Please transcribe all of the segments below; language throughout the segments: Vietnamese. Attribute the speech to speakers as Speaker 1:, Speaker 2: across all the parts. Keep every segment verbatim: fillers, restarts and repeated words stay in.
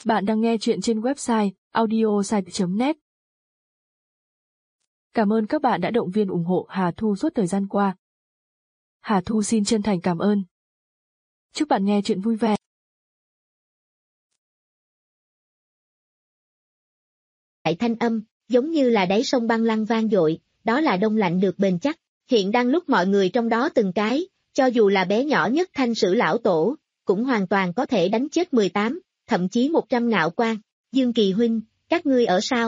Speaker 1: Bạn đang nghe chuyện trên website audiosite chấm net. Cảm ơn các bạn đã động viên ủng hộ Hà Thu suốt thời gian qua. Hà Thu xin chân thành cảm ơn. Chúc bạn nghe chuyện vui vẻ.
Speaker 2: Đại thanh âm, giống như là đáy sông băng lăng vang dội, đó là đông lạnh được bền chắc. Hiện đang lúc mọi người trong đó từng cái, cho dù là bé nhỏ nhất Thanh Sử lão tổ, cũng hoàn toàn có thể đánh chết mười tám, thậm chí một trăm ngạo quan. Dương Kỳ huynh, các ngươi ở sao?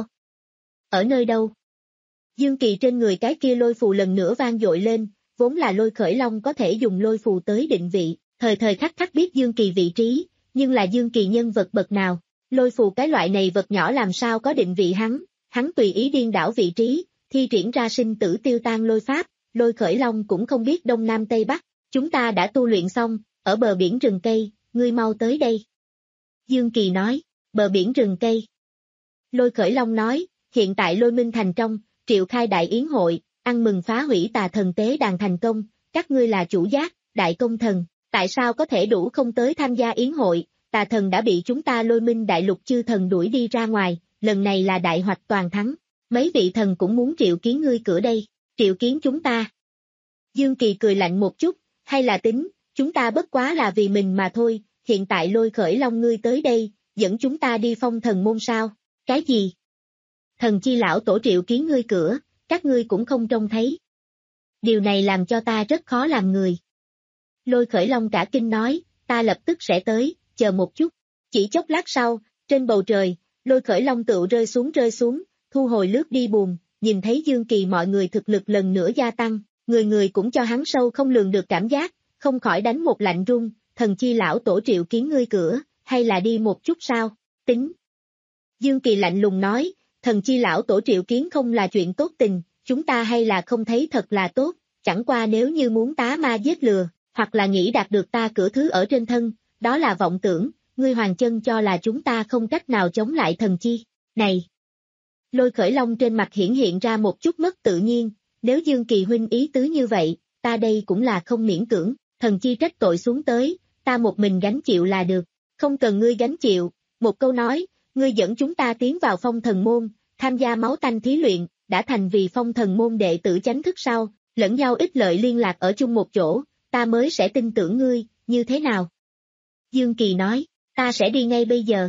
Speaker 2: Ở nơi đâu? Dương Kỳ trên người cái kia lôi phù lần nữa vang dội lên, vốn là Lôi Khởi Long có thể dùng lôi phù tới định vị, thời thời khắc khắc biết Dương Kỳ vị trí, nhưng là Dương Kỳ nhân vật bậc nào? Lôi phù cái loại này vật nhỏ làm sao có định vị hắn, hắn tùy ý điên đảo vị trí, thi triển ra sinh tử tiêu tan lôi pháp, Lôi Khởi Long cũng không biết đông nam tây bắc, chúng ta đã tu luyện xong, ở bờ biển rừng cây, ngươi mau tới đây. Dương Kỳ nói, bờ biển rừng cây. Lôi Khởi Long nói, hiện tại Lôi Minh Thành trong, triệu khai đại yến hội, ăn mừng phá hủy tà thần tế đàn thành công, các ngươi là chủ giác, đại công thần, tại sao có thể đủ không tới tham gia yến hội, tà thần đã bị chúng ta Lôi Minh đại lục chư thần đuổi đi ra ngoài, lần này là đại hoạch toàn thắng, mấy vị thần cũng muốn triệu kiến ngươi cửa đây, triệu kiến chúng ta. Dương Kỳ cười lạnh một chút, hay là tính, chúng ta bất quá là vì mình mà thôi, hiện tại Lôi Khởi Long ngươi tới đây, dẫn chúng ta đi phong thần môn sao, cái gì? Thần chi lão tổ triệu kiến ngươi cửa, các ngươi cũng không trông thấy. Điều này làm cho ta rất khó làm người. Lôi Khởi Long cả kinh nói, ta lập tức sẽ tới, chờ một chút. Chỉ chốc lát sau, trên bầu trời, Lôi Khởi Long tựu rơi xuống rơi xuống, thu hồi lướt đi buồn, nhìn thấy Dương Kỳ mọi người thực lực lần nữa gia tăng, người người cũng cho hắn sâu không lường được cảm giác, không khỏi đánh một lạnh run, thần chi lão tổ triệu kiến ngươi cửa, hay là đi một chút sao, tính. Dương Kỳ lạnh lùng nói, thần chi lão tổ triệu kiến không là chuyện tốt tình, chúng ta hay là không thấy thật là tốt, chẳng qua nếu như muốn tá ma giết lừa, hoặc là nghĩ đạt được ta cửa thứ ở trên thân, đó là vọng tưởng, ngươi Hoàng Chân cho là chúng ta không cách nào chống lại thần chi, này. Lôi Khởi Long trên mặt hiển hiện ra một chút mất tự nhiên, nếu Dương Kỳ huynh ý tứ như vậy, ta đây cũng là không miễn cưỡng, thần chi trách tội xuống tới, ta một mình gánh chịu là được, không cần ngươi gánh chịu, một câu nói, ngươi dẫn chúng ta tiến vào phong thần môn, tham gia máu tanh thí luyện, đã thành vì phong thần môn đệ tử chánh thức sau, lẫn nhau ích lợi liên lạc ở chung một chỗ, ta mới sẽ tin tưởng ngươi, như thế nào? Dương Kỳ nói, ta sẽ đi ngay bây giờ.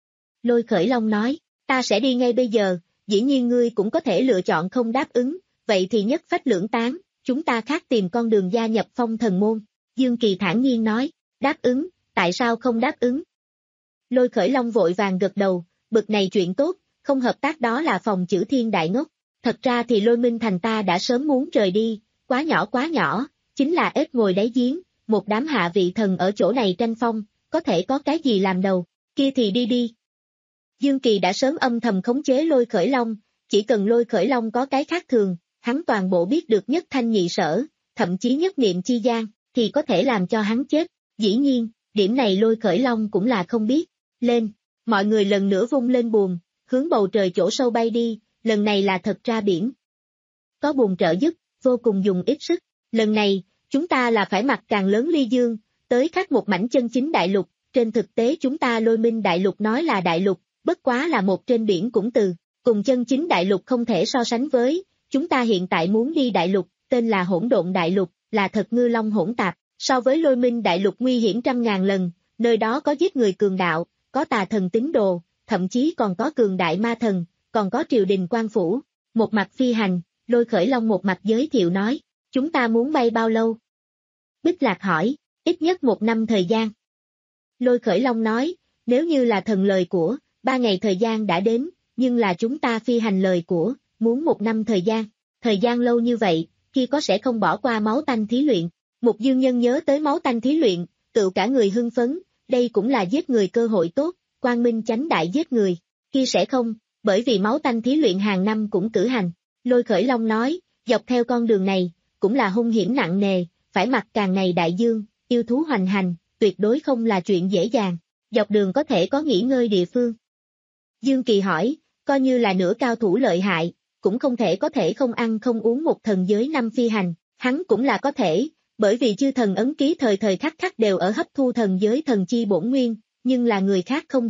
Speaker 2: Lôi Khởi Long nói, ta sẽ đi ngay bây giờ, dĩ nhiên ngươi cũng có thể lựa chọn không đáp ứng, vậy thì nhất phách lưỡng tán, chúng ta khác tìm con đường gia nhập phong thần môn. Dương Kỳ thản nhiên nói, đáp ứng, tại sao không đáp ứng? Lôi Khởi Long vội vàng gật đầu, bực này chuyện tốt, không hợp tác đó là phòng chữ thiên đại ngốc. Thật ra thì Lôi Minh Thành ta đã sớm muốn rời đi, quá nhỏ quá nhỏ, chính là ếch ngồi đáy giếng, một đám hạ vị thần ở chỗ này tranh phong, có thể có cái gì làm đầu, kia thì đi đi. Dương Kỳ đã sớm âm thầm khống chế Lôi Khởi Long, chỉ cần Lôi Khởi Long có cái khác thường, hắn toàn bộ biết được nhất thanh nhị sở, thậm chí nhất niệm chi gian, thì có thể làm cho hắn chết. Dĩ nhiên, điểm này Lôi Khởi Long cũng là không biết. Lên, mọi người lần nữa vung lên buồm, hướng bầu trời chỗ sâu bay đi, lần này là thật ra biển. Có buồm trợ giúp, vô cùng dùng ít sức, lần này, chúng ta là phải mặc càng lớn ly dương, tới khắc một mảnh chân chính đại lục, trên thực tế chúng ta Lôi Minh đại lục nói là đại lục, bất quá là một trên biển cũng từ, cùng chân chính đại lục không thể so sánh với, chúng ta hiện tại muốn đi đại lục, tên là hỗn độn đại lục, là thật ngư long hỗn tạp, so với Lôi Minh đại lục nguy hiểm trăm ngàn lần, nơi đó có giết người cường đạo, có tà thần tín đồ, thậm chí còn có cường đại ma thần, còn có triều đình quan phủ, một mặt phi hành, Lôi Khởi Long một mặt giới thiệu nói, chúng ta muốn bay bao lâu? Bích Lạc hỏi, ít nhất một năm thời gian. Lôi Khởi Long nói, nếu như là thần lời của, ba ngày thời gian đã đến, nhưng là chúng ta phi hành lời của, muốn một năm thời gian, thời gian lâu như vậy, kia có sẽ không bỏ qua máu tanh thí luyện. Một dương nhân nhớ tới máu tanh thí luyện, tự cả người hưng phấn, đây cũng là giết người cơ hội tốt, quang minh chánh đại giết người, kia sẽ không, bởi vì máu tanh thí luyện hàng năm cũng cử hành. Lôi Khởi Long nói, dọc theo con đường này, cũng là hung hiểm nặng nề, phải mặc càng ngày đại dương, yêu thú hoành hành, tuyệt đối không là chuyện dễ dàng, dọc đường có thể có nghỉ ngơi địa phương. Dương Kỳ hỏi, coi như là nửa cao thủ lợi hại, cũng không thể có thể không ăn không uống một thần giới năm phi hành, hắn cũng là có thể, bởi vì chư thần ấn ký thời thời khắc khắc đều ở hấp thu thần giới thần chi bổn nguyên, nhưng là người khác không được,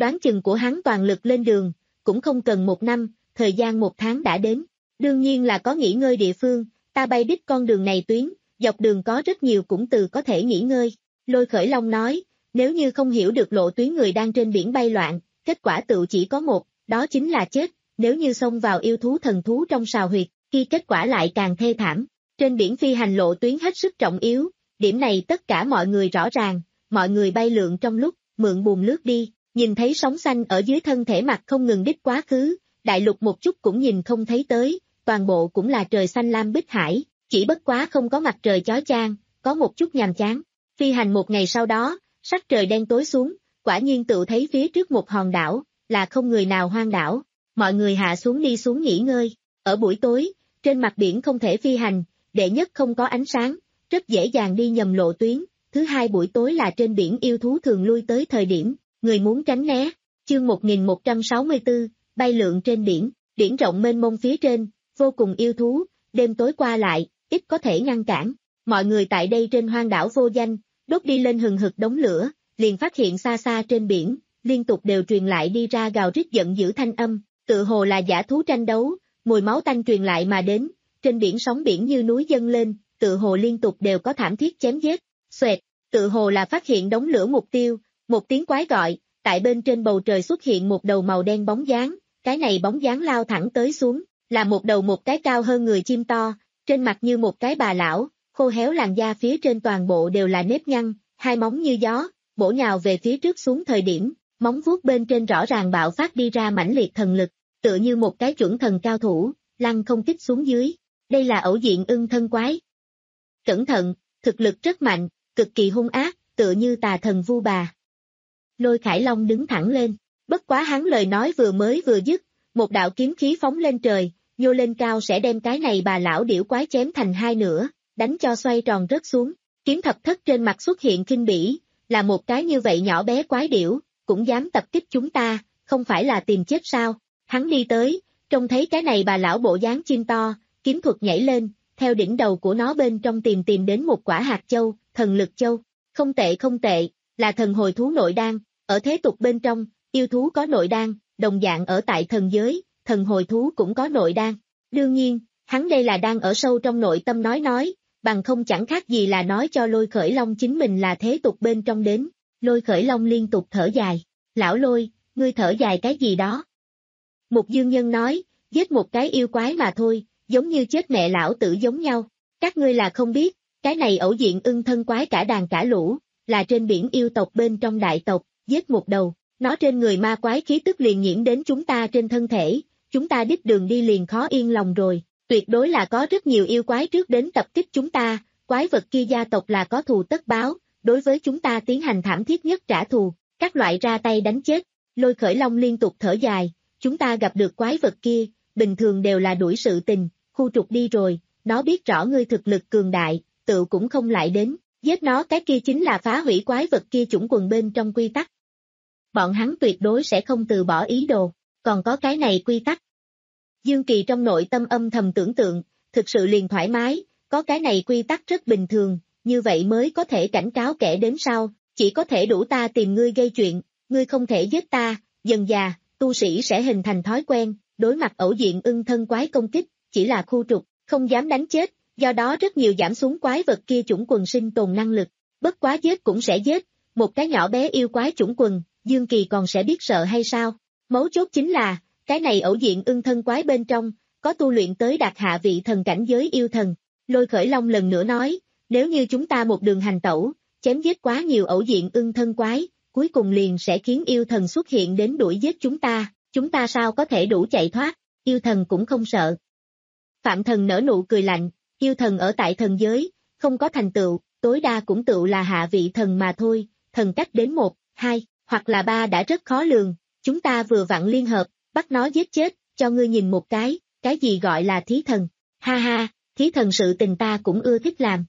Speaker 2: đoán chừng của hắn toàn lực lên đường, cũng không cần một năm, thời gian một tháng đã đến. Đương nhiên là có nghỉ ngơi địa phương, ta bay đích con đường này tuyến, dọc đường có rất nhiều cũng từ có thể nghỉ ngơi. Lôi Khởi Long nói, nếu như không hiểu được lộ tuyến người đang trên biển bay loạn, kết quả tự chỉ có một, đó chính là chết, nếu như xông vào yêu thú thần thú trong sào huyệt, khi kết quả lại càng thê thảm. Trên biển phi hành lộ tuyến hết sức trọng yếu, điểm này tất cả mọi người rõ ràng, mọi người bay lượn trong lúc, mượn buồm lướt đi, nhìn thấy sóng xanh ở dưới thân thể mặt không ngừng đích quá khứ, đại lục một chút cũng nhìn không thấy tới, toàn bộ cũng là trời xanh lam bích hải, chỉ bất quá không có mặt trời chói chang, có một chút nhàm chán. Phi hành một ngày sau đó, sắc trời đen tối xuống, quả nhiên tự thấy phía trước một hòn đảo, là không người nào hoang đảo, mọi người hạ xuống đi xuống nghỉ ngơi, ở buổi tối, trên mặt biển không thể phi hành, đệ nhất không có ánh sáng, rất dễ dàng đi nhầm lộ tuyến, thứ hai buổi tối là trên biển yêu thú thường lui tới thời điểm, người muốn tránh né. Chương một nghìn một trăm sáu mươi tư, bay lượn trên biển, biển rộng mênh mông phía trên, vô cùng yêu thú, đêm tối qua lại, ít có thể ngăn cản. Mọi người tại đây trên hoang đảo vô danh, đốt đi lên hừng hực đống lửa, liền phát hiện xa xa trên biển, liên tục đều truyền lại đi ra gào rít giận dữ thanh âm, tự hồ là dã thú tranh đấu, mùi máu tanh truyền lại mà đến, trên biển sóng biển như núi dâng lên, tự hồ liên tục đều có thảm thiết chém giết, xoẹt, tự hồ là phát hiện đống lửa mục tiêu, một tiếng quái gọi, tại bên trên bầu trời xuất hiện một đầu màu đen bóng dáng, cái này bóng dáng lao thẳng tới xuống, là một đầu một cái cao hơn người chim to, trên mặt như một cái bà lão, khô héo làn da phía trên toàn bộ đều là nếp nhăn, hai móng như gió, bổ nhào về phía trước xuống thời điểm, móng vuốt bên trên rõ ràng bạo phát đi ra mãnh liệt thần lực, tựa như một cái chuẩn thần cao thủ, lăng không kích xuống dưới. Đây là ẩu diện ưng thân quái. Cẩn thận, thực lực rất mạnh, cực kỳ hung ác, tựa như tà thần vu bà. Lôi Khải Long đứng thẳng lên, bất quá hắn lời nói vừa mới vừa dứt, một đạo kiếm khí phóng lên trời, nhô lên cao sẽ đem cái này bà lão điểu quái chém thành hai nửa, đánh cho xoay tròn rớt xuống. Kiếm thập thất trên mặt xuất hiện kinh bỉ, là một cái như vậy nhỏ bé quái điểu, cũng dám tập kích chúng ta, không phải là tìm chết sao? Hắn đi tới, trông thấy cái này bà lão bộ dáng chim to, kiếm thuật nhảy lên, theo đỉnh đầu của nó bên trong tìm tìm đến một quả hạt châu, thần lực châu. Không tệ không tệ, là thần hồi thú nội đan, ở thế tục bên trong, yêu thú có nội đan, đồng dạng ở tại thần giới, thần hồi thú cũng có nội đan. Đương nhiên, hắn đây là đang ở sâu trong nội tâm nói nói, bằng không chẳng khác gì là nói cho Lôi Khởi Long chính mình là thế tục bên trong đến. Lôi Khởi Long liên tục thở dài, lão Lôi, ngươi thở dài cái gì đó? Một dương nhân nói, giết một cái yêu quái mà thôi, giống như chết mẹ lão tử giống nhau, các ngươi là không biết, cái này ẩu diện ưng thân quái cả đàn cả lũ, là trên biển yêu tộc bên trong đại tộc, giết một đầu, nó trên người ma quái khí tức liền nhiễm đến chúng ta trên thân thể, chúng ta đích đường đi liền khó yên lòng rồi, tuyệt đối là có rất nhiều yêu quái trước đến tập kích chúng ta, quái vật kia gia tộc là có thù tất báo, đối với chúng ta tiến hành thảm thiết nhất trả thù, các loại ra tay đánh chết. Lôi Khởi Long liên tục thở dài, chúng ta gặp được quái vật kia, bình thường đều là đuổi sự tình, khu trục đi rồi, nó biết rõ ngươi thực lực cường đại, tự cũng không lại đến, giết nó cái kia chính là phá hủy quái vật kia chủng quần bên trong quy tắc. Bọn hắn tuyệt đối sẽ không từ bỏ ý đồ, còn có cái này quy tắc. Dương Kỳ trong nội tâm âm thầm tưởng tượng, thực sự liền thoải mái, có cái này quy tắc rất bình thường, như vậy mới có thể cảnh cáo kẻ đến sau, chỉ có thể đủ ta tìm ngươi gây chuyện, ngươi không thể giết ta, dần già, tu sĩ sẽ hình thành thói quen, đối mặt ẩu diện ưng thân quái công kích, chỉ là khu trục, không dám đánh chết, do đó rất nhiều giảm xuống quái vật kia chủng quần sinh tồn năng lực, bất quá giết cũng sẽ giết, một cái nhỏ bé yêu quái chủng quần, Dương Kỳ còn sẽ biết sợ hay sao? Mấu chốt chính là, cái này ẩu diện ưng thân quái bên trong, có tu luyện tới đạt hạ vị thần cảnh giới yêu thần. Lôi Khởi Long lần nữa nói, nếu như chúng ta một đường hành tẩu, chém giết quá nhiều ẩu diện ưng thân quái, cuối cùng liền sẽ khiến yêu thần xuất hiện đến đuổi giết chúng ta, chúng ta sao có thể đủ chạy thoát, yêu thần cũng không sợ. Phạm Thần nở nụ cười lạnh, yêu thần ở tại thần giới, không có thành tựu, tối đa cũng tựu là hạ vị thần mà thôi, thần cách đến một, hai, hoặc là ba đã rất khó lường, chúng ta vừa vặn liên hợp, bắt nó giết chết, cho ngươi nhìn một cái, cái gì gọi là thí thần, ha ha, thí thần sự tình ta cũng ưa thích làm.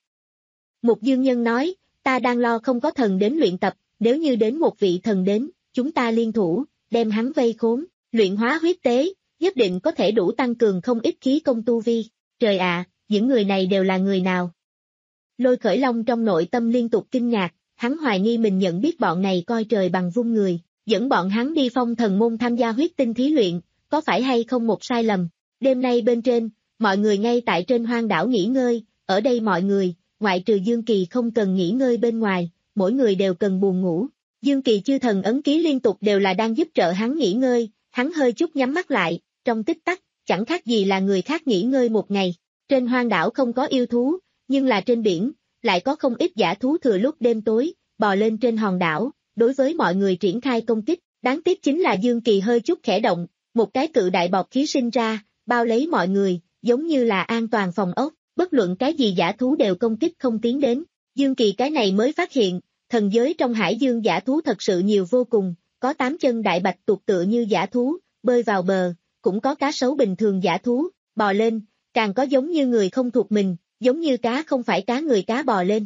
Speaker 2: Một dương nhân nói, ta đang lo không có thần đến luyện tập, nếu như đến một vị thần đến, chúng ta liên thủ, đem hắn vây khốn, luyện hóa huyết tế, nhất định có thể đủ tăng cường không ít khí công tu vi. Trời ạ, những người này đều là người nào? Lôi Khởi Long trong nội tâm liên tục kinh ngạc, hắn hoài nghi mình nhận biết bọn này coi trời bằng vung người, dẫn bọn hắn đi phong thần môn tham gia huyết tinh thí luyện, có phải hay không một sai lầm. Đêm nay bên trên, mọi người ngay tại trên hoang đảo nghỉ ngơi, ở đây mọi người, ngoại trừ Dương Kỳ không cần nghỉ ngơi bên ngoài, mỗi người đều cần buồn ngủ. Dương Kỳ chư thần ấn ký liên tục đều là đang giúp trợ hắn nghỉ ngơi, hắn hơi chút nhắm mắt lại, trong tích tắc, chẳng khác gì là người khác nghỉ ngơi một ngày. Trên hoang đảo không có yêu thú, nhưng là trên biển, lại có không ít dã thú thừa lúc đêm tối, bò lên trên hòn đảo, đối với mọi người triển khai công kích. Đáng tiếc chính là Dương Kỳ hơi chút khẽ động, một cái cự đại bọt khí sinh ra, bao lấy mọi người, giống như là an toàn phòng ốc, bất luận cái gì dã thú đều công kích không tiến đến. Dương Kỳ cái này mới phát hiện, thần giới trong hải dương dã thú thật sự nhiều vô cùng, có tám chân đại bạch tuộc tựa như dã thú, bơi vào bờ, cũng có cá sấu bình thường dã thú, bò lên, càng có giống như người không thuộc mình, giống như cá không phải cá người cá bò lên.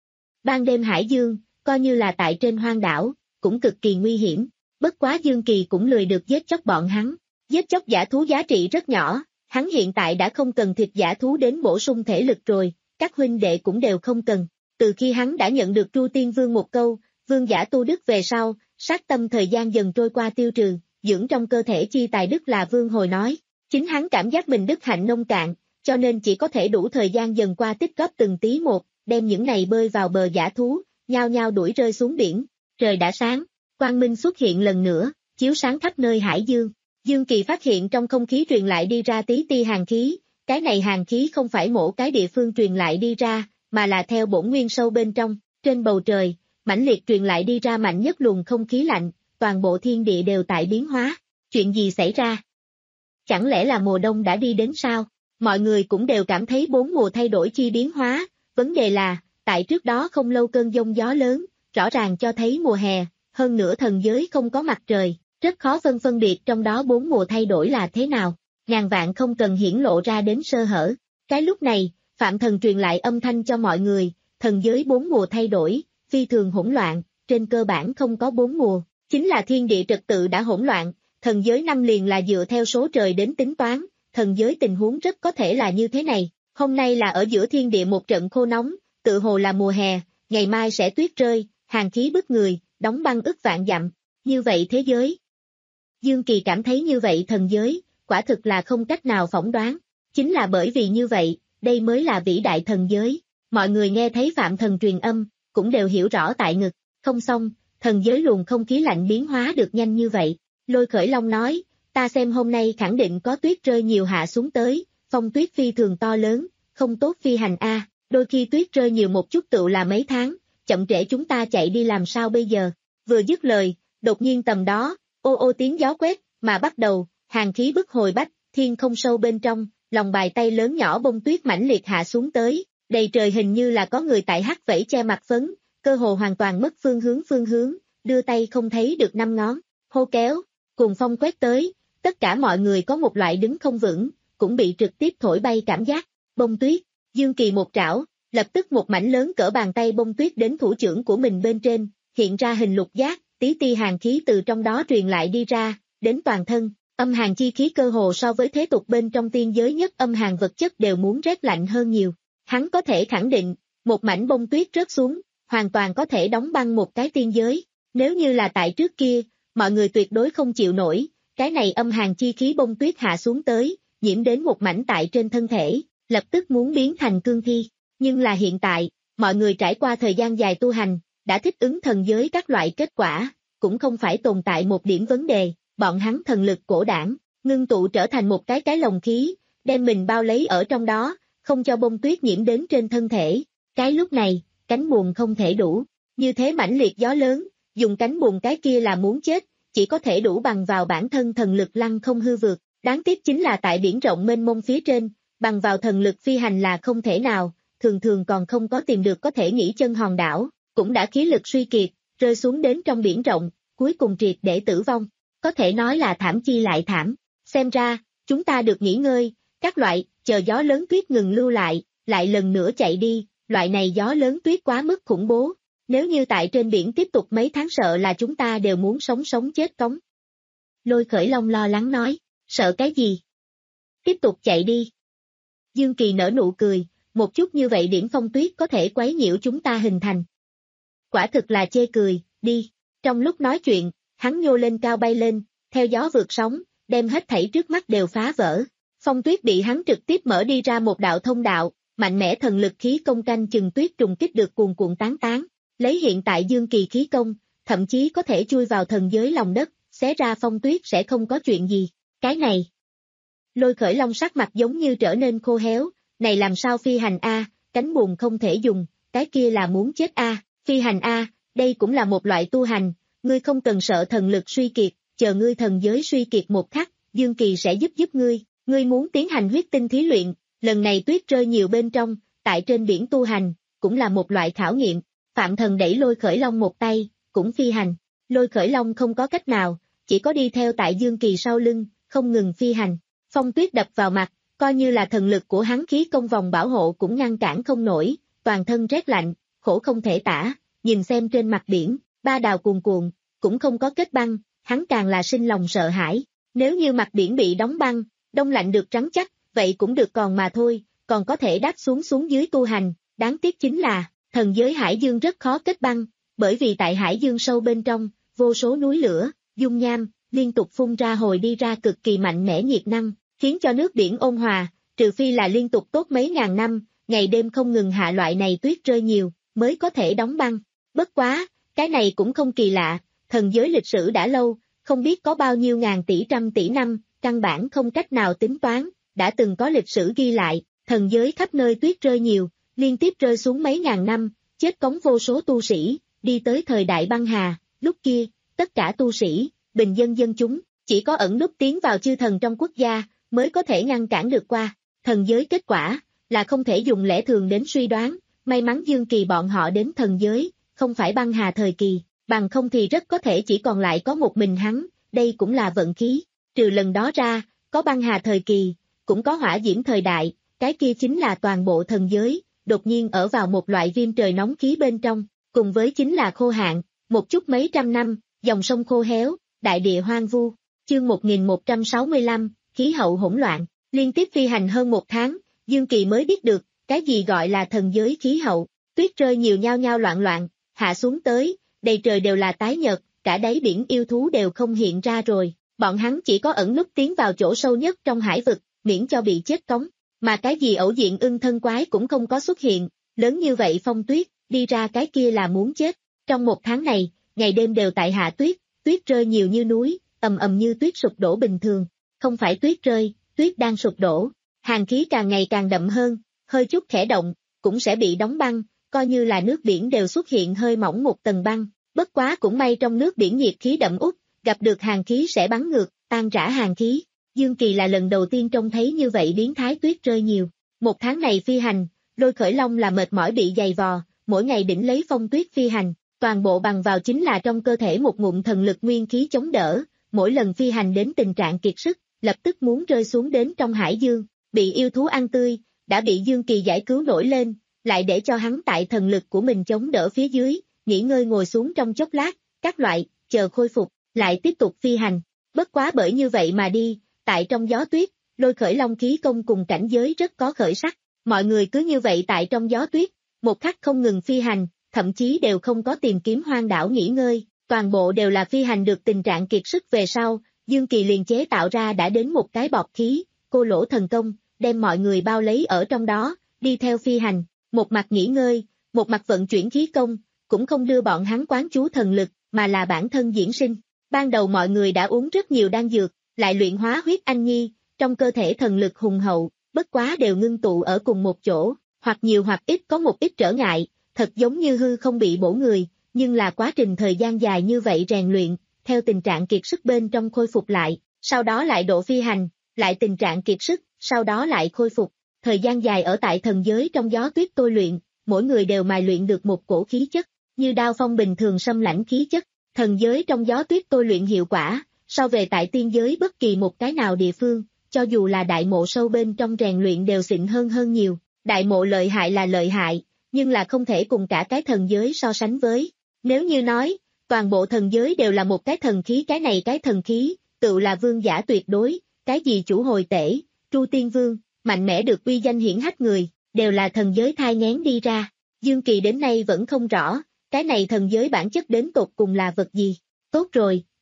Speaker 2: Ban đêm hải dương, coi như là tại trên hoang đảo, cũng cực kỳ nguy hiểm, bất quá Dương Kỳ cũng lười được giết chóc bọn hắn, giết chóc dã thú giá trị rất nhỏ, hắn hiện tại đã không cần thịt dã thú đến bổ sung thể lực rồi, các huynh đệ cũng đều không cần. Từ khi hắn đã nhận được Tru Tiên Vương một câu, vương giả tu đức về sau, sát tâm thời gian dần trôi qua tiêu trừ, dưỡng trong cơ thể chi tài đức là vương hồi nói, chính hắn cảm giác mình đức hạnh nông cạn, cho nên chỉ có thể đủ thời gian dần qua tích góp từng tí một, đem những này bơi vào bờ dã thú, nhao nhao đuổi rơi xuống biển. Trời đã sáng, quang minh xuất hiện lần nữa, chiếu sáng khắp nơi hải dương. Dương Kỳ phát hiện trong không khí truyền lại đi ra tí ti hàn khí, cái này hàn khí không phải mỗi cái địa phương truyền lại đi ra, mà là theo bổn nguyên sâu bên trong, trên bầu trời, mãnh liệt truyền lại đi ra mạnh nhất luồng không khí lạnh, toàn bộ thiên địa đều tại biến hóa. Chuyện gì xảy ra? Chẳng lẽ là mùa đông đã đi đến sao? Mọi người cũng đều cảm thấy bốn mùa thay đổi chi biến hóa, vấn đề là, tại trước đó không lâu cơn giông gió lớn, rõ ràng cho thấy mùa hè, hơn nữa thần giới không có mặt trời, rất khó phân phân biệt trong đó bốn mùa thay đổi là thế nào, ngàn vạn không cần hiển lộ ra đến sơ hở. Cái lúc này, Phạm Thần truyền lại âm thanh cho mọi người, thần giới bốn mùa thay đổi, phi thường hỗn loạn, trên cơ bản không có bốn mùa, chính là thiên địa trật tự đã hỗn loạn, thần giới năm liền là dựa theo số trời đến tính toán, thần giới tình huống rất có thể là như thế này, hôm nay là ở giữa thiên địa một trận khô nóng, tự hồ là mùa hè, ngày mai sẽ tuyết rơi, hàn khí bức người, đóng băng ức vạn dặm, như vậy thế giới. Dương Kỳ cảm thấy như vậy thần giới, quả thực là không cách nào phỏng đoán, chính là bởi vì như vậy, đây mới là vĩ đại thần giới, mọi người nghe thấy Phạm Thần truyền âm, cũng đều hiểu rõ tại ngực, không xong, thần giới luồng không khí lạnh biến hóa được nhanh như vậy, Lôi Khởi Long nói, ta xem hôm nay khẳng định có tuyết rơi nhiều hạ xuống tới, phong tuyết phi thường to lớn, không tốt phi hành a, đôi khi tuyết rơi nhiều một chút tựu là mấy tháng, chậm trễ chúng ta chạy đi làm sao bây giờ, vừa dứt lời, đột nhiên tầm đó, ô ô tiếng gió quét, mà bắt đầu, hàn khí bức hồi bách, thiên không sâu bên trong, lòng bàn tay lớn nhỏ bông tuyết mãnh liệt hạ xuống tới, đầy trời hình như là có người tại hắt vẫy che mặt phấn, cơ hồ hoàn toàn mất phương hướng phương hướng, đưa tay không thấy được năm ngón, hô kéo, cùng phong quét tới, tất cả mọi người có một loại đứng không vững, cũng bị trực tiếp thổi bay cảm giác, bông tuyết, Dương Kỳ một trảo, lập tức một mảnh lớn cỡ bàn tay bông tuyết đến thủ trưởng của mình bên trên, hiện ra hình lục giác, tí ti hàn khí từ trong đó truyền lại đi ra, đến toàn thân, âm hàn chi khí cơ hồ so với thế tục bên trong tiên giới nhất âm hàn vật chất đều muốn rét lạnh hơn nhiều. Hắn có thể khẳng định, một mảnh bông tuyết rớt xuống, hoàn toàn có thể đóng băng một cái tiên giới, nếu như là tại trước kia, mọi người tuyệt đối không chịu nổi, cái này âm hàn chi khí bông tuyết hạ xuống tới, nhiễm đến một mảnh tại trên thân thể, lập tức muốn biến thành cương thi, nhưng là hiện tại, mọi người trải qua thời gian dài tu hành, đã thích ứng thần giới các loại kết quả, cũng không phải tồn tại một điểm vấn đề, bọn hắn thần lực cổ đảng, ngưng tụ trở thành một cái cái lồng khí, đem mình bao lấy ở trong đó, không cho bông tuyết nhiễm đến trên thân thể. Cái lúc này, cánh buồm không thể đủ, như thế mãnh liệt gió lớn, dùng cánh buồm cái kia là muốn chết, chỉ có thể đủ bằng vào bản thân thần lực lăng không hư vượt, đáng tiếc chính là tại biển rộng mênh mông phía trên, bằng vào thần lực phi hành là không thể nào, thường thường còn không có tìm được có thể nghỉ chân hòn đảo, cũng đã khí lực suy kiệt, rơi xuống đến trong biển rộng, cuối cùng triệt để tử vong, có thể nói là thảm chi lại thảm, xem ra, chúng ta được nghỉ ngơi, các loại, chờ gió lớn tuyết ngừng lưu lại, lại lần nữa chạy đi, loại này gió lớn tuyết quá mức khủng bố, nếu như tại trên biển tiếp tục mấy tháng sợ là chúng ta đều muốn sống sống chết cống. Lôi Khởi Long lo lắng nói, sợ cái gì? Tiếp tục chạy đi. Dương Kỳ nở nụ cười, một chút như vậy điểm phong tuyết có thể quấy nhiễu chúng ta hình thành. Quả thực là chê cười, đi. Trong lúc nói chuyện, hắn nhô lên cao bay lên, theo gió vượt sóng, đem hết thảy trước mắt đều phá vỡ. Phong tuyết bị hắn trực tiếp mở đi ra một đạo thông đạo, mạnh mẽ thần lực khí công canh chừng tuyết trùng kích được cuồn cuộn tán tán, lấy hiện tại dương kỳ khí công, thậm chí có thể chui vào thần giới lòng đất, xé ra phong tuyết sẽ không có chuyện gì. Cái này, Lôi Khởi Long sắc mặt giống như trở nên khô héo, này làm sao phi hành a, cánh buồm không thể dùng, cái kia là muốn chết a, phi hành a, đây cũng là một loại tu hành, ngươi không cần sợ thần lực suy kiệt, chờ ngươi thần giới suy kiệt một khắc, Dương Kỳ sẽ giúp giúp ngươi, ngươi muốn tiến hành huyết tinh thí luyện, lần này tuyết rơi nhiều bên trong, tại trên biển tu hành, cũng là một loại khảo nghiệm. Phạm Thần đẩy Lôi Khởi Long một tay, cũng phi hành, Lôi Khởi Long không có cách nào, chỉ có đi theo tại Dương Kỳ sau lưng, không ngừng phi hành. Phong tuyết đập vào mặt, coi như là thần lực của hắn khí công vòng bảo hộ cũng ngăn cản không nổi, toàn thân rét lạnh, khổ không thể tả, nhìn xem trên mặt biển, ba đào cuồn cuộn, cũng không có kết băng, hắn càng là sinh lòng sợ hãi. Nếu như mặt biển bị đóng băng, đông lạnh được trắng chắc, vậy cũng được còn mà thôi, còn có thể đáp xuống xuống dưới tu hành, đáng tiếc chính là, thần giới hải dương rất khó kết băng, bởi vì tại hải dương sâu bên trong, vô số núi lửa, dung nham, liên tục phun ra hồi đi ra cực kỳ mạnh mẽ nhiệt năng, khiến cho nước biển ôn hòa, trừ phi là liên tục tốt mấy ngàn năm, ngày đêm không ngừng hạ loại này tuyết rơi nhiều, mới có thể đóng băng. Bất quá, cái này cũng không kỳ lạ, thần giới lịch sử đã lâu, không biết có bao nhiêu ngàn tỷ trăm tỷ năm, căn bản không cách nào tính toán, đã từng có lịch sử ghi lại, thần giới khắp nơi tuyết rơi nhiều, liên tiếp rơi xuống mấy ngàn năm, chết cống vô số tu sĩ, đi tới thời đại băng hà, lúc kia, tất cả tu sĩ, bình dân dân chúng, chỉ có ẩn núp tiến vào chư thần trong quốc gia, mới có thể ngăn cản được qua. Thần giới kết quả, là không thể dùng lẽ thường đến suy đoán, may mắn Dương Kỳ bọn họ đến thần giới, không phải băng hà thời kỳ, bằng không thì rất có thể chỉ còn lại có một mình hắn, đây cũng là vận khí. Trừ lần đó ra, có băng hà thời kỳ, cũng có hỏa diễm thời đại, cái kia chính là toàn bộ thần giới, đột nhiên ở vào một loại viêm trời nóng khí bên trong, cùng với chính là khô hạn, một chút mấy trăm năm, dòng sông khô héo, đại địa hoang vu. Chương một nghìn một trăm sáu mươi lăm, khí hậu hỗn loạn, liên tiếp phi hành hơn một tháng, Dương Kỳ mới biết được, cái gì gọi là thần giới khí hậu, tuyết rơi nhiều nhao nhao loạn loạn, hạ xuống tới, đầy trời đều là tái nhợt, cả đáy biển yêu thú đều không hiện ra rồi, bọn hắn chỉ có ẩn núp tiến vào chỗ sâu nhất trong hải vực, miễn cho bị chết cống, mà cái gì ẩu diện ưng thân quái cũng không có xuất hiện, lớn như vậy phong tuyết, đi ra cái kia là muốn chết. Trong một tháng này, ngày đêm đều tại hạ tuyết, tuyết rơi nhiều như núi, ầm ầm như tuyết sụp đổ bình thường, không phải tuyết rơi, tuyết đang sụp đổ, hàn khí càng ngày càng đậm hơn, hơi chút khẽ động, cũng sẽ bị đóng băng, coi như là nước biển đều xuất hiện hơi mỏng một tầng băng, bất quá cũng may trong nước biển nhiệt khí đậm út, gặp được hàn khí sẽ bắn ngược, tan rã hàn khí. Dương Kỳ là lần đầu tiên trông thấy như vậy biến thái tuyết rơi nhiều. Một tháng này phi hành, Lôi Khởi Long là mệt mỏi bị dày vò, mỗi ngày đỉnh lấy phong tuyết phi hành, toàn bộ bằng vào chính là trong cơ thể một ngụm thần lực nguyên khí chống đỡ, mỗi lần phi hành đến tình trạng kiệt sức, lập tức muốn rơi xuống đến trong hải dương, bị yêu thú ăn tươi, đã bị Dương Kỳ giải cứu nổi lên, lại để cho hắn tại thần lực của mình chống đỡ phía dưới, nghỉ ngơi ngồi xuống trong chốc lát, các loại, chờ khôi phục, lại tiếp tục phi hành. Bất quá bởi như vậy mà đi, tại trong gió tuyết, Lôi Khởi Long khí công cùng cảnh giới rất có khởi sắc, mọi người cứ như vậy tại trong gió tuyết, một khắc không ngừng phi hành, thậm chí đều không có tìm kiếm hoang đảo nghỉ ngơi, toàn bộ đều là phi hành được tình trạng kiệt sức về sau, Dương Kỳ liền chế tạo ra đã đến một cái bọt khí, cô lỗ thần công, đem mọi người bao lấy ở trong đó, đi theo phi hành, một mặt nghỉ ngơi, một mặt vận chuyển khí công, cũng không đưa bọn hắn quán chú thần lực, mà là bản thân diễn sinh. Ban đầu mọi người đã uống rất nhiều đan dược, lại luyện hóa huyết anh nhi, trong cơ thể thần lực hùng hậu, bất quá đều ngưng tụ ở cùng một chỗ, hoặc nhiều hoặc ít có một ít trở ngại, thật giống như hư không bị bổ người, nhưng là quá trình thời gian dài như vậy rèn luyện, theo tình trạng kiệt sức bên trong khôi phục lại, sau đó lại độ phi hành, lại tình trạng kiệt sức, sau đó lại khôi phục, thời gian dài ở tại thần giới trong gió tuyết tôi luyện, mỗi người đều mài luyện được một cổ khí chất, như đao phong bình thường xâm lãnh khí chất, thần giới trong gió tuyết tôi luyện hiệu quả, so về tại tiên giới bất kỳ một cái nào địa phương, cho dù là đại mộ sâu bên trong rèn luyện đều xịn hơn hơn nhiều, đại mộ lợi hại là lợi hại, nhưng là không thể cùng cả cái thần giới so sánh với, nếu như nói, toàn bộ thần giới đều là một cái thần khí cái này cái thần khí, tự là vương giả tuyệt đối, cái gì chủ hồi tể, tru tiên vương, mạnh mẽ được uy danh hiển hách người, đều là thần giới thai nghén đi ra, Dương Kỳ đến nay vẫn không rõ, cái này thần giới bản chất đến tột cùng là vật gì, tốt rồi,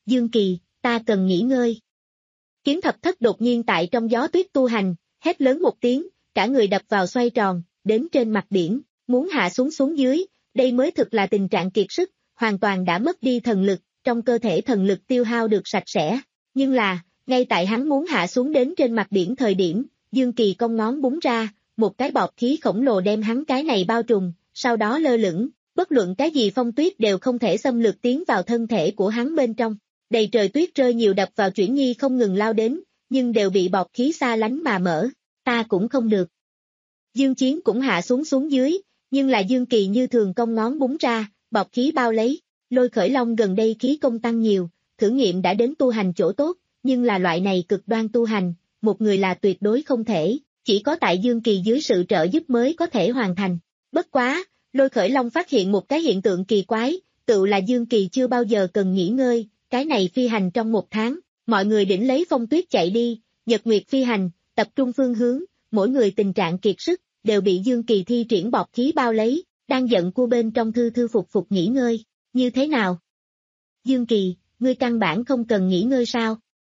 Speaker 2: Dương Kỳ, ta cần nghỉ ngơi. Kiếm thập thất đột nhiên tại trong gió tuyết tu hành, hét lớn một tiếng, cả người đập vào xoay tròn, đến trên mặt biển, muốn hạ xuống xuống dưới, đây mới thực là tình trạng kiệt sức, hoàn toàn đã mất đi thần lực, trong cơ thể thần lực tiêu hao được sạch sẽ. Nhưng là, ngay tại hắn muốn hạ xuống đến trên mặt biển thời điểm, Dương Kỳ cong ngón búng ra, một cái bọt khí khổng lồ đem hắn cái này bao trùm, sau đó lơ lửng, bất luận cái gì phong tuyết đều không thể xâm lược tiến vào thân thể của hắn bên trong. Đầy trời tuyết rơi nhiều đập vào Chuyển Nhi không ngừng lao đến, nhưng đều bị bọt khí xa lánh mà mở, ta cũng không được. Dương Chiến cũng hạ xuống xuống dưới, nhưng là Dương Kỳ như thường cong ngón búng ra, bọt khí bao lấy, Lôi Khởi Long gần đây khí công tăng nhiều, thử nghiệm đã đến tu hành chỗ tốt, nhưng là loại này cực đoan tu hành, một người là tuyệt đối không thể, chỉ có tại Dương Kỳ dưới sự trợ giúp mới có thể hoàn thành. Bất quá, Lôi Khởi Long phát hiện một cái hiện tượng kỳ quái, tự là Dương Kỳ chưa bao giờ cần nghỉ ngơi, cái này phi hành trong một tháng, mọi người đỉnh lấy phong tuyết chạy đi, nhật nguyệt phi hành, tập trung phương hướng, mỗi người tình trạng kiệt sức, đều bị Dương Kỳ thi triển bọt khí bao lấy, đang giận cua bên trong thư thư phục phục nghỉ ngơi, như thế nào? Dương Kỳ, ngươi căn bản không cần nghỉ ngơi sao?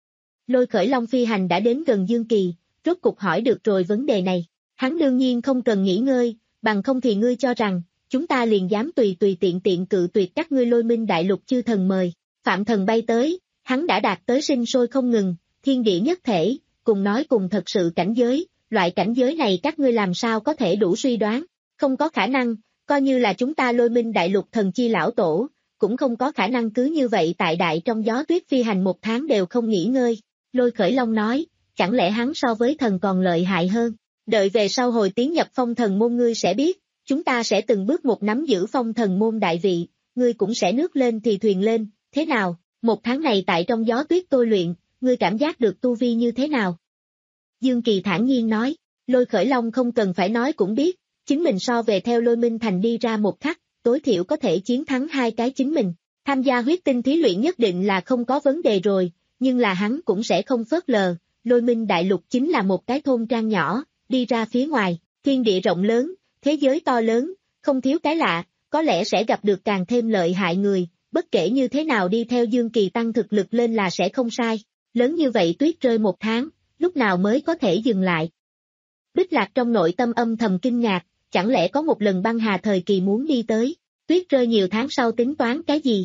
Speaker 2: Lôi Khởi Long phi hành đã đến gần Dương Kỳ, rốt cục hỏi được rồi vấn đề này, hắn đương nhiên không cần nghỉ ngơi, bằng không thì ngươi cho rằng, chúng ta liền dám tùy tùy tiện tiện cự tuyệt các ngươi Lôi Minh đại lục chư thần mời. Phạm Thần bay tới, hắn đã đạt tới sinh sôi không ngừng, thiên địa nhất thể, cùng nói cùng thật sự cảnh giới, loại cảnh giới này các ngươi làm sao có thể đủ suy đoán, không có khả năng, coi như là chúng ta Lôi Minh đại lục thần chi lão tổ, cũng không có khả năng cứ như vậy tại đại trong gió tuyết phi hành một tháng đều không nghỉ ngơi. Lôi Khởi Long nói, chẳng lẽ hắn so với thần còn lợi hại hơn, đợi về sau hồi tiến nhập phong thần môn ngươi sẽ biết, chúng ta sẽ từng bước một nắm giữ phong thần môn đại vị, ngươi cũng sẽ nước lên thì thuyền lên. Thế nào, một tháng này tại trong gió tuyết tôi luyện, ngươi cảm giác được tu vi như thế nào? Dương Kỳ thản nhiên nói, Lôi Khởi Long không cần phải nói cũng biết, chính mình so về theo Lôi Minh Thành đi ra một khắc, tối thiểu có thể chiến thắng hai cái chính mình. Tham gia huyết tinh thí luyện nhất định là không có vấn đề rồi, nhưng là hắn cũng sẽ không phớt lờ, Lôi Minh đại lục chính là một cái thôn trang nhỏ, đi ra phía ngoài, thiên địa rộng lớn, thế giới to lớn, không thiếu cái lạ, có lẽ sẽ gặp được càng thêm lợi hại người. Bất kể như thế nào đi theo Dương Kỳ tăng thực lực lên là sẽ không sai, lớn như vậy tuyết rơi một tháng, lúc nào mới có thể dừng lại. Bích Lạc trong nội tâm âm thầm kinh ngạc, chẳng lẽ có một lần băng hà thời kỳ muốn đi tới, tuyết rơi nhiều tháng sau tính toán cái gì?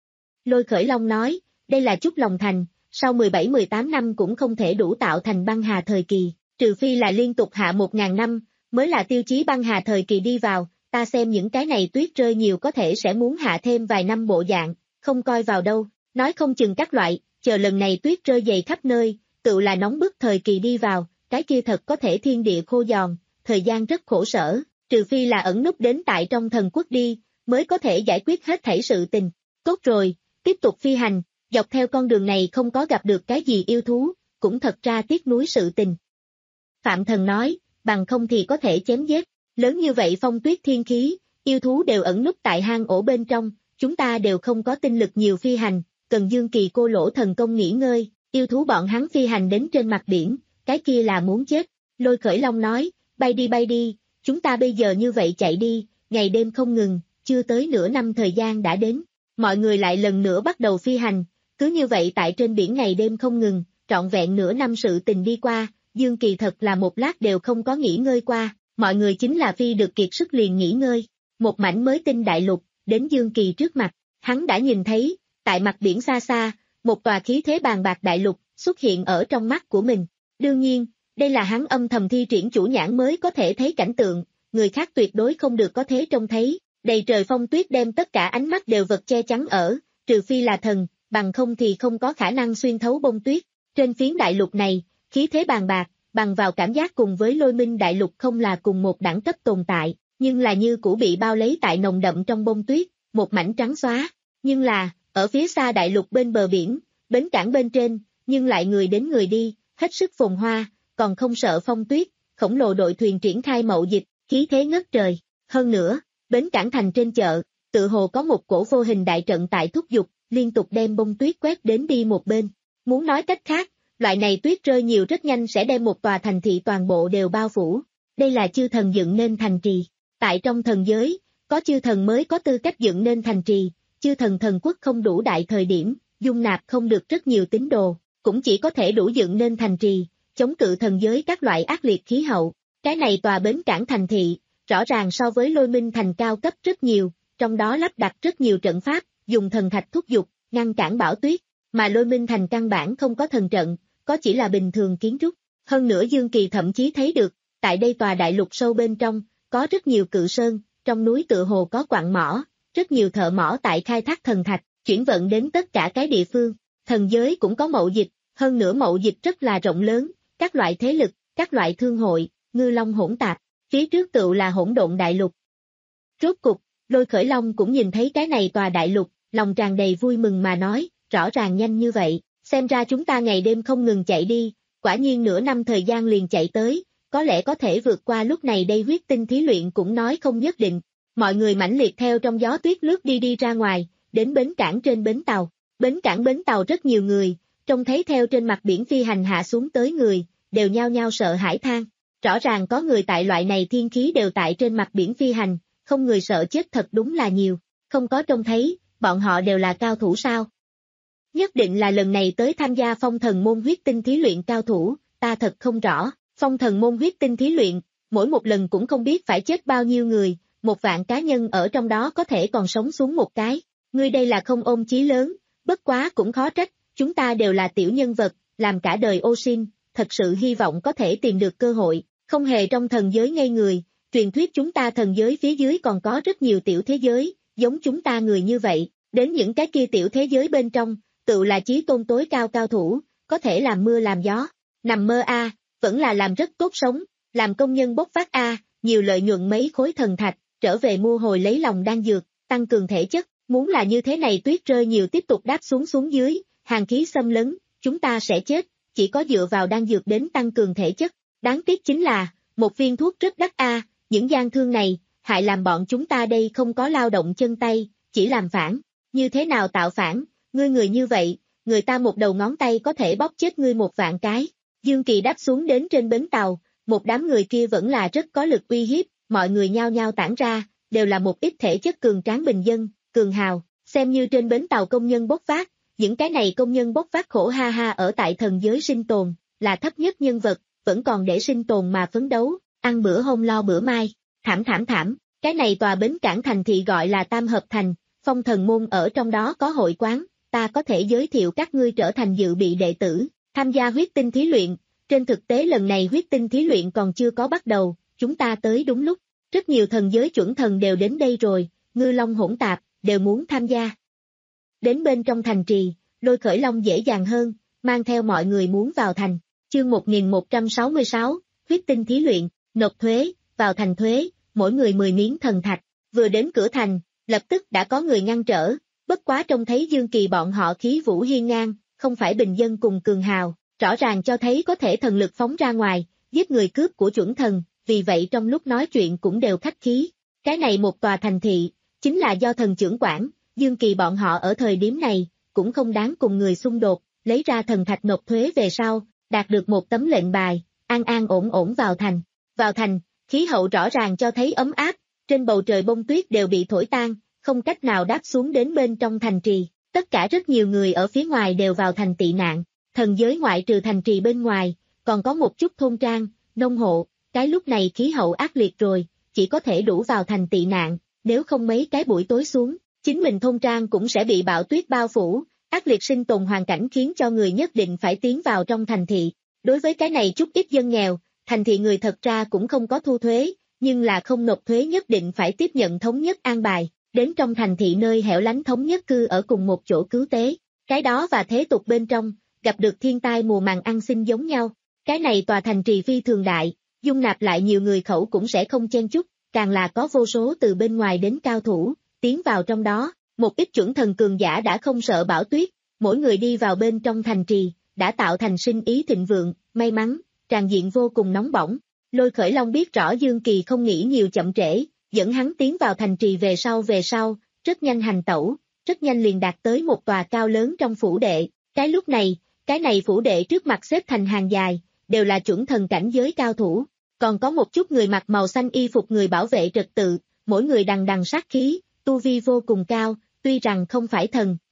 Speaker 2: Lôi Khởi Long nói, đây là Trúc Long Thành, sau mười bảy mười tám năm cũng không thể đủ tạo thành băng hà thời kỳ, trừ phi là liên tục hạ một ngàn năm, mới là tiêu chí băng hà thời kỳ đi vào. Ta xem những cái này tuyết rơi nhiều có thể sẽ muốn hạ thêm vài năm bộ dạng, không coi vào đâu, nói không chừng các loại, chờ lần này tuyết rơi dày khắp nơi, tự là nóng bức thời kỳ đi vào, cái kia thật có thể thiên địa khô giòn, thời gian rất khổ sở, trừ phi là ẩn núp đến tại trong thần quốc đi, mới có thể giải quyết hết thảy sự tình. Tốt rồi, tiếp tục phi hành, dọc theo con đường này không có gặp được cái gì yêu thú, cũng thật ra tiếc nuối sự tình. Phạm Thần nói, bằng không thì có thể chém giết. Lớn như vậy phong tuyết thiên khí, yêu thú đều ẩn núp tại hang ổ bên trong, chúng ta đều không có tinh lực nhiều phi hành, cần Dương Kỳ cô lỗ thần công nghỉ ngơi, yêu thú bọn hắn phi hành đến trên mặt biển, cái kia là muốn chết. Lôi Khởi Long nói, bay đi bay đi, chúng ta bây giờ như vậy chạy đi, ngày đêm không ngừng, chưa tới nửa năm thời gian đã đến, mọi người lại lần nữa bắt đầu phi hành, cứ như vậy tại trên biển ngày đêm không ngừng, trọn vẹn nửa năm sự tình đi qua, Dương Kỳ thật là một lát đều không có nghỉ ngơi qua. Mọi người chính là phi được kiệt sức liền nghỉ ngơi, một mảnh mới tinh đại lục, đến Dương Kỳ trước mặt, hắn đã nhìn thấy, tại mặt biển xa xa, một tòa khí thế bàn bạc đại lục, xuất hiện ở trong mắt của mình. Đương nhiên, đây là hắn âm thầm thi triển chủ nhãn mới có thể thấy cảnh tượng, người khác tuyệt đối không được có thế trông thấy, đầy trời phong tuyết đem tất cả ánh mắt đều vật che chắn ở, trừ phi là thần, bằng không thì không có khả năng xuyên thấu bông tuyết. Trên phiến đại lục này, khí thế bàn bạc, bằng vào cảm giác cùng với Lôi Minh đại lục không là cùng một đẳng cấp tồn tại, nhưng là như cũ bị bao lấy tại nồng đậm trong bông tuyết, một mảnh trắng xóa. Nhưng là, ở phía xa đại lục bên bờ biển, bến cảng bên trên, nhưng lại người đến người đi, hết sức phồn hoa, còn không sợ phong tuyết, khổng lồ đội thuyền triển khai mậu dịch, khí thế ngất trời. Hơn nữa, bến cảng thành trên chợ, tự hồ có một cổ vô hình đại trận tại thúc giục, liên tục đem bông tuyết quét đến đi một bên. Muốn nói cách khác, loại này tuyết rơi nhiều rất nhanh sẽ đem một tòa thành thị toàn bộ đều bao phủ. Đây là chư thần dựng nên thành trì. Tại trong thần giới, có chư thần mới có tư cách dựng nên thành trì, chư thần thần quốc không đủ đại thời điểm, dung nạp không được rất nhiều tín đồ, cũng chỉ có thể đủ dựng nên thành trì, chống cự thần giới các loại ác liệt khí hậu. Cái này tòa bến cảng thành thị, rõ ràng so với Lôi Minh thành cao cấp rất nhiều, trong đó lắp đặt rất nhiều trận pháp, dùng thần thạch thúc giục, ngăn cản bão tuyết, mà Lôi Minh thành căn bản không có thần trận, có chỉ là bình thường kiến trúc. Hơn nữa Dương Kỳ thậm chí thấy được, tại đây tòa đại lục sâu bên trong, có rất nhiều cự sơn, trong núi tựa hồ có quặng mỏ, rất nhiều thợ mỏ tại khai thác thần thạch, chuyển vận đến tất cả cái địa phương. Thần giới cũng có mậu dịch, hơn nữa mậu dịch rất là rộng lớn, các loại thế lực, các loại thương hội, ngư long hỗn tạp, phía trước tựu là hỗn độn đại lục. Rốt cục, Lôi Khởi Long cũng nhìn thấy cái này tòa đại lục, lòng tràn đầy vui mừng mà nói, rõ ràng nhanh như vậy, xem ra chúng ta ngày đêm không ngừng chạy đi, quả nhiên nửa năm thời gian liền chạy tới, có lẽ có thể vượt qua lúc này đây huyết tinh thí luyện cũng nói không nhất định. Mọi người mãnh liệt theo trong gió tuyết lướt đi đi ra ngoài, đến bến cảng trên bến tàu. Bến cảng bến tàu rất nhiều người, trông thấy theo trên mặt biển phi hành hạ xuống tới người, đều nhao nhao sợ hãi than. Rõ ràng có người tại loại này thiên khí đều tại trên mặt biển phi hành, không người sợ chết thật đúng là nhiều. Không có trông thấy, bọn họ đều là cao thủ sao? Nhất định là lần này tới tham gia phong thần môn huyết tinh thí luyện cao thủ, ta thật không rõ. Phong thần môn huyết tinh thí luyện, mỗi một lần cũng không biết phải chết bao nhiêu người, một vạn cá nhân ở trong đó có thể còn sống xuống một cái. Ngươi đây là không ôm chí lớn, bất quá cũng khó trách, chúng ta đều là tiểu nhân vật, làm cả đời ô sin, thật sự hy vọng có thể tìm được cơ hội, không hề trong thần giới ngây người, truyền thuyết chúng ta thần giới phía dưới còn có rất nhiều tiểu thế giới, giống chúng ta người như vậy, đến những cái kia tiểu thế giới bên trong, tự là chí tôn tối cao cao thủ, có thể làm mưa làm gió, nằm mơ a, à, vẫn là làm rất tốt sống, làm công nhân bốc phát a, à, nhiều lợi nhuận mấy khối thần thạch, trở về mua hồi lấy lòng đan dược, tăng cường thể chất, muốn là như thế này tuyết rơi nhiều tiếp tục đáp xuống xuống dưới, hàng khí xâm lấn, chúng ta sẽ chết, chỉ có dựa vào đan dược đến tăng cường thể chất, đáng tiếc chính là, một viên thuốc rất đắt a, à, những gian thương này, hại làm bọn chúng ta đây không có lao động chân tay, chỉ làm phản, như thế nào tạo phản, ngươi người như vậy, người ta một đầu ngón tay có thể bóp chết ngươi một vạn cái. Dương Kỳ đáp xuống đến trên bến tàu, một đám người kia vẫn là rất có lực uy hiếp, mọi người nhao nhao tản ra, đều là một ít thể chất cường tráng bình dân, cường hào, xem như trên bến tàu công nhân bốc phát, những cái này công nhân bốc phát khổ ha ha ở tại thần giới sinh tồn, là thấp nhất nhân vật, vẫn còn để sinh tồn mà phấn đấu, ăn bữa hôm lo bữa mai, thảm thảm thảm, cái này tòa bến cảng thành thị gọi là Tam Hợp Thành, phong thần môn ở trong đó có hội quán, ta có thể giới thiệu các ngươi trở thành dự bị đệ tử, tham gia huyết tinh thí luyện, trên thực tế lần này huyết tinh thí luyện còn chưa có bắt đầu, chúng ta tới đúng lúc, rất nhiều thần giới chuẩn thần đều đến đây rồi, ngư long hỗn tạp, đều muốn tham gia. Đến bên trong thành trì, Lôi Khởi Long dễ dàng hơn, mang theo mọi người muốn vào thành, chương một nghìn một trăm sáu mươi sáu, huyết tinh thí luyện, nộp thuế, vào thành thuế, mỗi người mười miếng thần thạch, vừa đến cửa thành, lập tức đã có người ngăn trở, bất quá trông thấy Dương Kỳ bọn họ khí vũ hiên ngang, không phải bình dân cùng cường hào, rõ ràng cho thấy có thể thần lực phóng ra ngoài, giết người cướp của chuẩn thần, vì vậy trong lúc nói chuyện cũng đều khách khí. Cái này một tòa thành thị, chính là do thần trưởng quản, Dương Kỳ bọn họ ở thời điểm này, cũng không đáng cùng người xung đột, lấy ra thần thạch nộp thuế về sau, đạt được một tấm lệnh bài, an an ổn ổn vào thành. Vào thành, khí hậu rõ ràng cho thấy ấm áp, trên bầu trời bông tuyết đều bị thổi tan, không cách nào đáp xuống đến bên trong thành trì. Tất cả rất nhiều người ở phía ngoài đều vào thành tị nạn, thần giới ngoại trừ thành trì bên ngoài, còn có một chút thôn trang, nông hộ, cái lúc này khí hậu ác liệt rồi, chỉ có thể đủ vào thành tị nạn, nếu không mấy cái buổi tối xuống, chính mình thôn trang cũng sẽ bị bão tuyết bao phủ, ác liệt sinh tồn hoàn cảnh khiến cho người nhất định phải tiến vào trong thành thị. Đối với cái này chút ít dân nghèo, thành thị người thật ra cũng không có thu thuế, nhưng là không nộp thuế nhất định phải tiếp nhận thống nhất an bài, đến trong thành thị nơi hẻo lánh thống nhất cư ở cùng một chỗ cứu tế, cái đó và thế tục bên trong, gặp được thiên tai mùa màng ăn xin giống nhau, cái này tòa thành trì phi thường đại, dung nạp lại nhiều người khẩu cũng sẽ không chen chúc, càng là có vô số từ bên ngoài đến cao thủ, tiến vào trong đó, một ít chuẩn thần cường giả đã không sợ bão tuyết, mỗi người đi vào bên trong thành trì, đã tạo thành sinh ý thịnh vượng, may mắn, tràn diện vô cùng nóng bỏng. Lôi Khởi Long biết rõ Dương Kỳ không nghĩ nhiều chậm trễ, dẫn hắn tiến vào thành trì về sau về sau, rất nhanh hành tẩu, rất nhanh liền đạt tới một tòa cao lớn trong phủ đệ, cái lúc này, cái này phủ đệ trước mặt xếp thành hàng dài, đều là chuẩn thần cảnh giới cao thủ, còn có một chút người mặc màu xanh y phục người bảo vệ trật tự, mỗi người đằng đằng sát khí, tu vi vô cùng cao, tuy rằng không phải thần,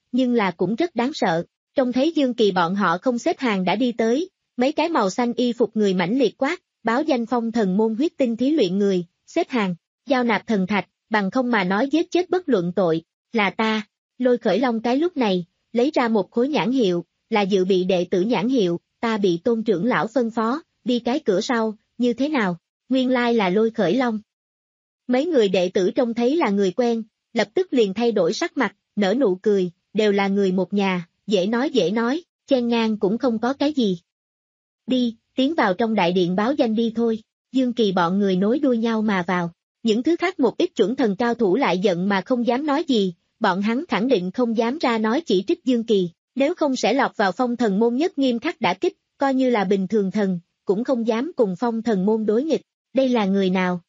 Speaker 2: nhưng là cũng rất đáng sợ. Trông thấy Dương Kỳ bọn họ không xếp hàng đã đi tới, mấy cái màu xanh y phục người mãnh liệt quát, báo danh phong thần môn huyết tinh thí luyện người, xếp hàng, giao nạp thần thạch, bằng không mà nói giết chết bất luận tội, là ta. Lôi Khởi Long cái lúc này, lấy ra một khối nhãn hiệu, là dự bị đệ tử nhãn hiệu, ta bị Tôn trưởng lão phân phó, đi cái cửa sau, như thế nào, nguyên lai là Lôi Khởi Long. Mấy người đệ tử trông thấy là người quen, lập tức liền thay đổi sắc mặt, nở nụ cười, đều là người một nhà, dễ nói dễ nói, chen ngang cũng không có cái gì. Đi, tiến vào trong đại điện báo danh đi thôi, Dương Kỳ bọn người nối đuôi nhau mà vào. Những thứ khác một ít chuẩn thần cao thủ lại giận mà không dám nói gì, bọn hắn khẳng định không dám ra nói chỉ trích Dương Kỳ, nếu không sẽ lọt vào phong thần môn nhất nghiêm khắc đả kích, coi như là bình thường thần, cũng không dám cùng phong thần môn đối nghịch. Đây là người nào?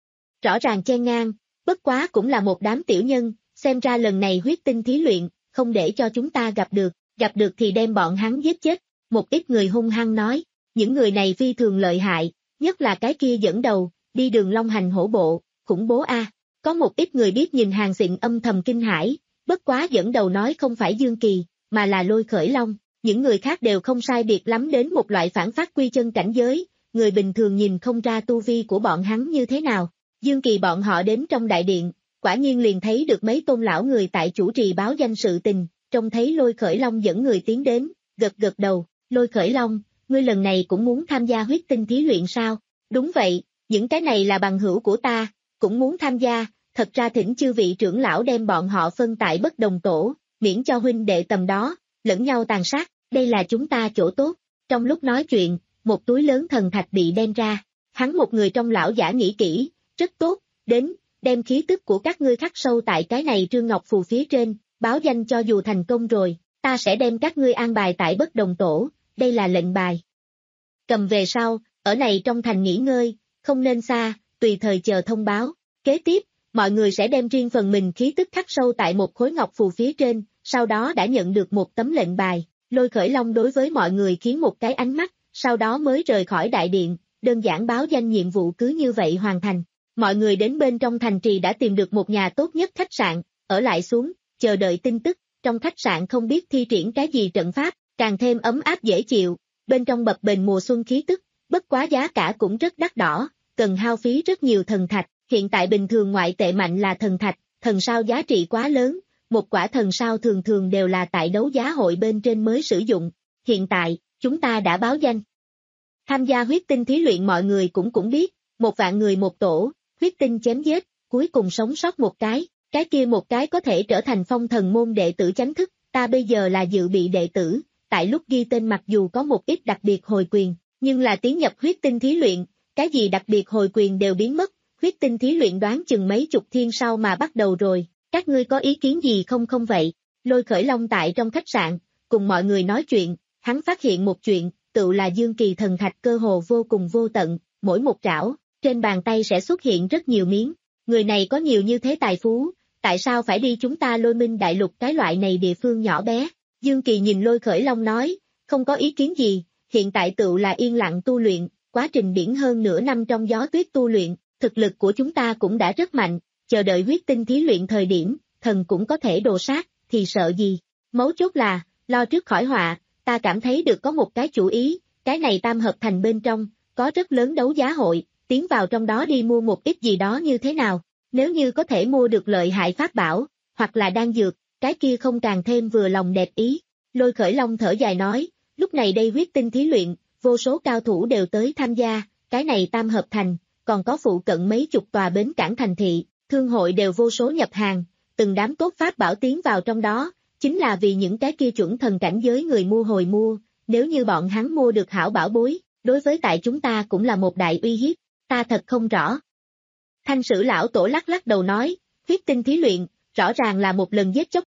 Speaker 2: Rõ ràng chen ngang, bất quá cũng là một đám tiểu nhân, xem ra lần này huyết tinh thí luyện, không để cho chúng ta gặp được, gặp được thì đem bọn hắn giết chết. Một ít người hung hăng nói, những người này phi thường lợi hại, nhất là cái kia dẫn đầu, đi đường long hành hổ bộ, khủng bố a. Có một ít người biết nhìn hàng xịn âm thầm kinh hãi, bất quá dẫn đầu nói không phải Dương Kỳ, mà là Lôi Khởi Long, những người khác đều không sai biệt lắm đến một loại phản phát quy chân cảnh giới, người bình thường nhìn không ra tu vi của bọn hắn như thế nào. Dương Kỳ bọn họ đến trong đại điện, quả nhiên liền thấy được mấy tôn lão người tại chủ trì báo danh sự tình, trông thấy Lôi Khởi Long dẫn người tiến đến, gật gật đầu, Lôi Khởi Long, ngươi lần này cũng muốn tham gia huyết tinh thí luyện sao? Đúng vậy, những cái này là bằng hữu của ta, cũng muốn tham gia, thật ra thỉnh chư vị trưởng lão đem bọn họ phân tại bất đồng tổ, miễn cho huynh đệ tầm đó, lẫn nhau tàn sát, đây là chúng ta chỗ tốt. Trong lúc nói chuyện, một túi lớn thần thạch bị đem ra, hắn một người trong lão giả nghĩ kỹ, rất tốt, đến, đem khí tức của các ngươi khắc sâu tại cái này trương ngọc phù phía trên, báo danh cho dù thành công rồi, ta sẽ đem các ngươi an bài tại bất đồng tổ, đây là lệnh bài. Cầm về sau, ở này trong thành nghỉ ngơi, không nên xa, tùy thời chờ thông báo. Kế tiếp, mọi người sẽ đem riêng phần mình khí tức khắc sâu tại một khối ngọc phù phía trên, sau đó đã nhận được một tấm lệnh bài. Lôi Khởi Long đối với mọi người khiến một cái ánh mắt, sau đó mới rời khỏi đại điện, đơn giản báo danh nhiệm vụ cứ như vậy hoàn thành. Mọi người đến bên trong thành trì đã tìm được một nhà tốt nhất khách sạn, ở lại xuống, chờ đợi tin tức, trong khách sạn không biết thi triển cái gì trận pháp, càng thêm ấm áp dễ chịu, bên trong bập bềnh mùa xuân khí tức, bất quá giá cả cũng rất đắt đỏ, cần hao phí rất nhiều thần thạch, hiện tại bình thường ngoại tệ mạnh là thần thạch, thần sao giá trị quá lớn, một quả thần sao thường thường đều là tại đấu giá hội bên trên mới sử dụng, hiện tại, chúng ta đã báo danh. Tham gia huyết tinh thí luyện mọi người cũng cũng biết, một vạn người một tổ, huyết tinh chém giết, cuối cùng sống sót một cái, cái kia một cái có thể trở thành phong thần môn đệ tử chánh thức, ta bây giờ là dự bị đệ tử, tại lúc ghi tên mặc dù có một ít đặc biệt hồi quyền, nhưng là tiến nhập huyết tinh thí luyện, cái gì đặc biệt hồi quyền đều biến mất, huyết tinh thí luyện đoán chừng mấy chục thiên sau mà bắt đầu rồi, các ngươi có ý kiến gì không không vậy? Lôi Khởi Long tại trong khách sạn, cùng mọi người nói chuyện, hắn phát hiện một chuyện, tự là Dương Kỳ thần thạch cơ hồ vô cùng vô tận, mỗi một trảo, trên bàn tay sẽ xuất hiện rất nhiều miếng, người này có nhiều như thế tài phú, tại sao phải đi chúng ta Lôi Minh đại lục cái loại này địa phương nhỏ bé? Dương Kỳ nhìn Lôi Khởi Long nói, không có ý kiến gì, hiện tại tự là yên lặng tu luyện, quá trình điển hơn nửa năm trong gió tuyết tu luyện, thực lực của chúng ta cũng đã rất mạnh, chờ đợi huyết tinh thí luyện thời điểm, thần cũng có thể đồ sát, thì sợ gì? Mấu chốt là, lo trước khỏi họa, ta cảm thấy được có một cái chủ ý, cái này tam hợp thành bên trong, có rất lớn đấu giá hội, tiến vào trong đó đi mua một ít gì đó như thế nào, nếu như có thể mua được lợi hại pháp bảo, hoặc là đan dược, cái kia không càng thêm vừa lòng đẹp ý. Lôi Khởi Long thở dài nói, lúc này đây huyết tinh thí luyện, vô số cao thủ đều tới tham gia, cái này tam hợp thành, còn có phụ cận mấy chục tòa bến cảng thành thị, thương hội đều vô số nhập hàng, từng đám tốt pháp bảo tiến vào trong đó, chính là vì những cái kia chuẩn thần cảnh giới người mua hồi mua, nếu như bọn hắn mua được hảo bảo bối, đối với tại chúng ta cũng là một đại uy hiếp, ta thật không rõ. Thanh Sử lão tổ lắc lắc đầu nói, huyết tinh thí luyện, rõ ràng là một lần giết chóc.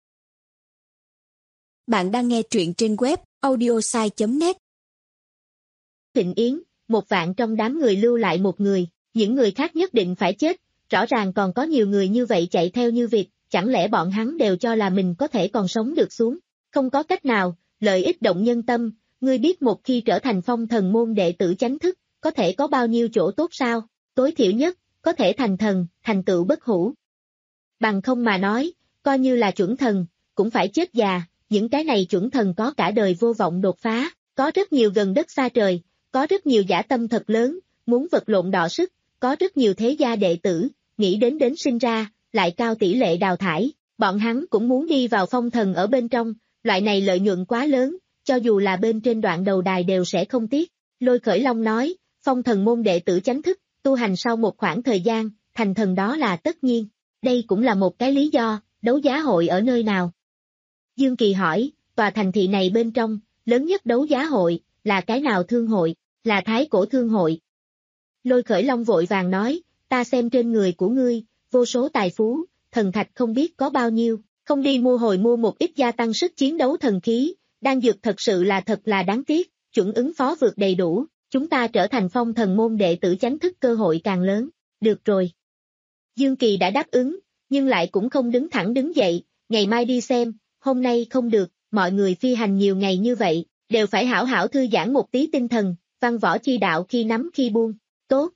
Speaker 3: Bạn đang nghe truyện trên web audiosai chấm net.
Speaker 2: Thịnh Yến, một vạn trong đám người lưu lại một người, những người khác nhất định phải chết, rõ ràng còn có nhiều người như vậy chạy theo như việc, chẳng lẽ bọn hắn đều cho là mình có thể còn sống được xuống, không có cách nào, lợi ích động nhân tâm, ngươi biết một khi trở thành phong thần môn đệ tử chánh thức, có thể có bao nhiêu chỗ tốt sao, tối thiểu nhất, có thể thành thần, thành tựu bất hủ. Bằng không mà nói, coi như là chuẩn thần, cũng phải chết già, những cái này chuẩn thần có cả đời vô vọng đột phá, có rất nhiều gần đất xa trời, có rất nhiều dã tâm thật lớn, muốn vật lộn đọ sức, có rất nhiều thế gia đệ tử, nghĩ đến đến sinh ra, lại cao tỷ lệ đào thải, bọn hắn cũng muốn đi vào phong thần ở bên trong, loại này lợi nhuận quá lớn, cho dù là bên trên đoạn đầu đài đều sẽ không tiếc. Lôi Khởi Long nói, phong thần môn đệ tử chánh thức, tu hành sau một khoảng thời gian, thành thần đó là tất nhiên. Đây cũng là một cái lý do, đấu giá hội ở nơi nào? Dương Kỳ hỏi, tòa thành thị này bên trong, lớn nhất đấu giá hội, là cái nào thương hội, là Thái Cổ Thương hội. Lôi Khởi Long vội vàng nói, ta xem trên người của ngươi, vô số tài phú, thần thạch không biết có bao nhiêu, không đi mua hồi mua một ít gia tăng sức chiến đấu thần khí, đan dược thật sự là thật là đáng tiếc, chuẩn ứng phó vượt đầy đủ, chúng ta trở thành phong thần môn đệ tử chánh thức cơ hội càng lớn, được rồi. Dương Kỳ đã đáp ứng, nhưng lại cũng không đứng thẳng đứng dậy, ngày mai đi xem, hôm nay không được, mọi người phi hành nhiều ngày như vậy, đều phải hảo hảo thư giãn một tí tinh thần, văn võ chi đạo khi nắm khi buông, tốt.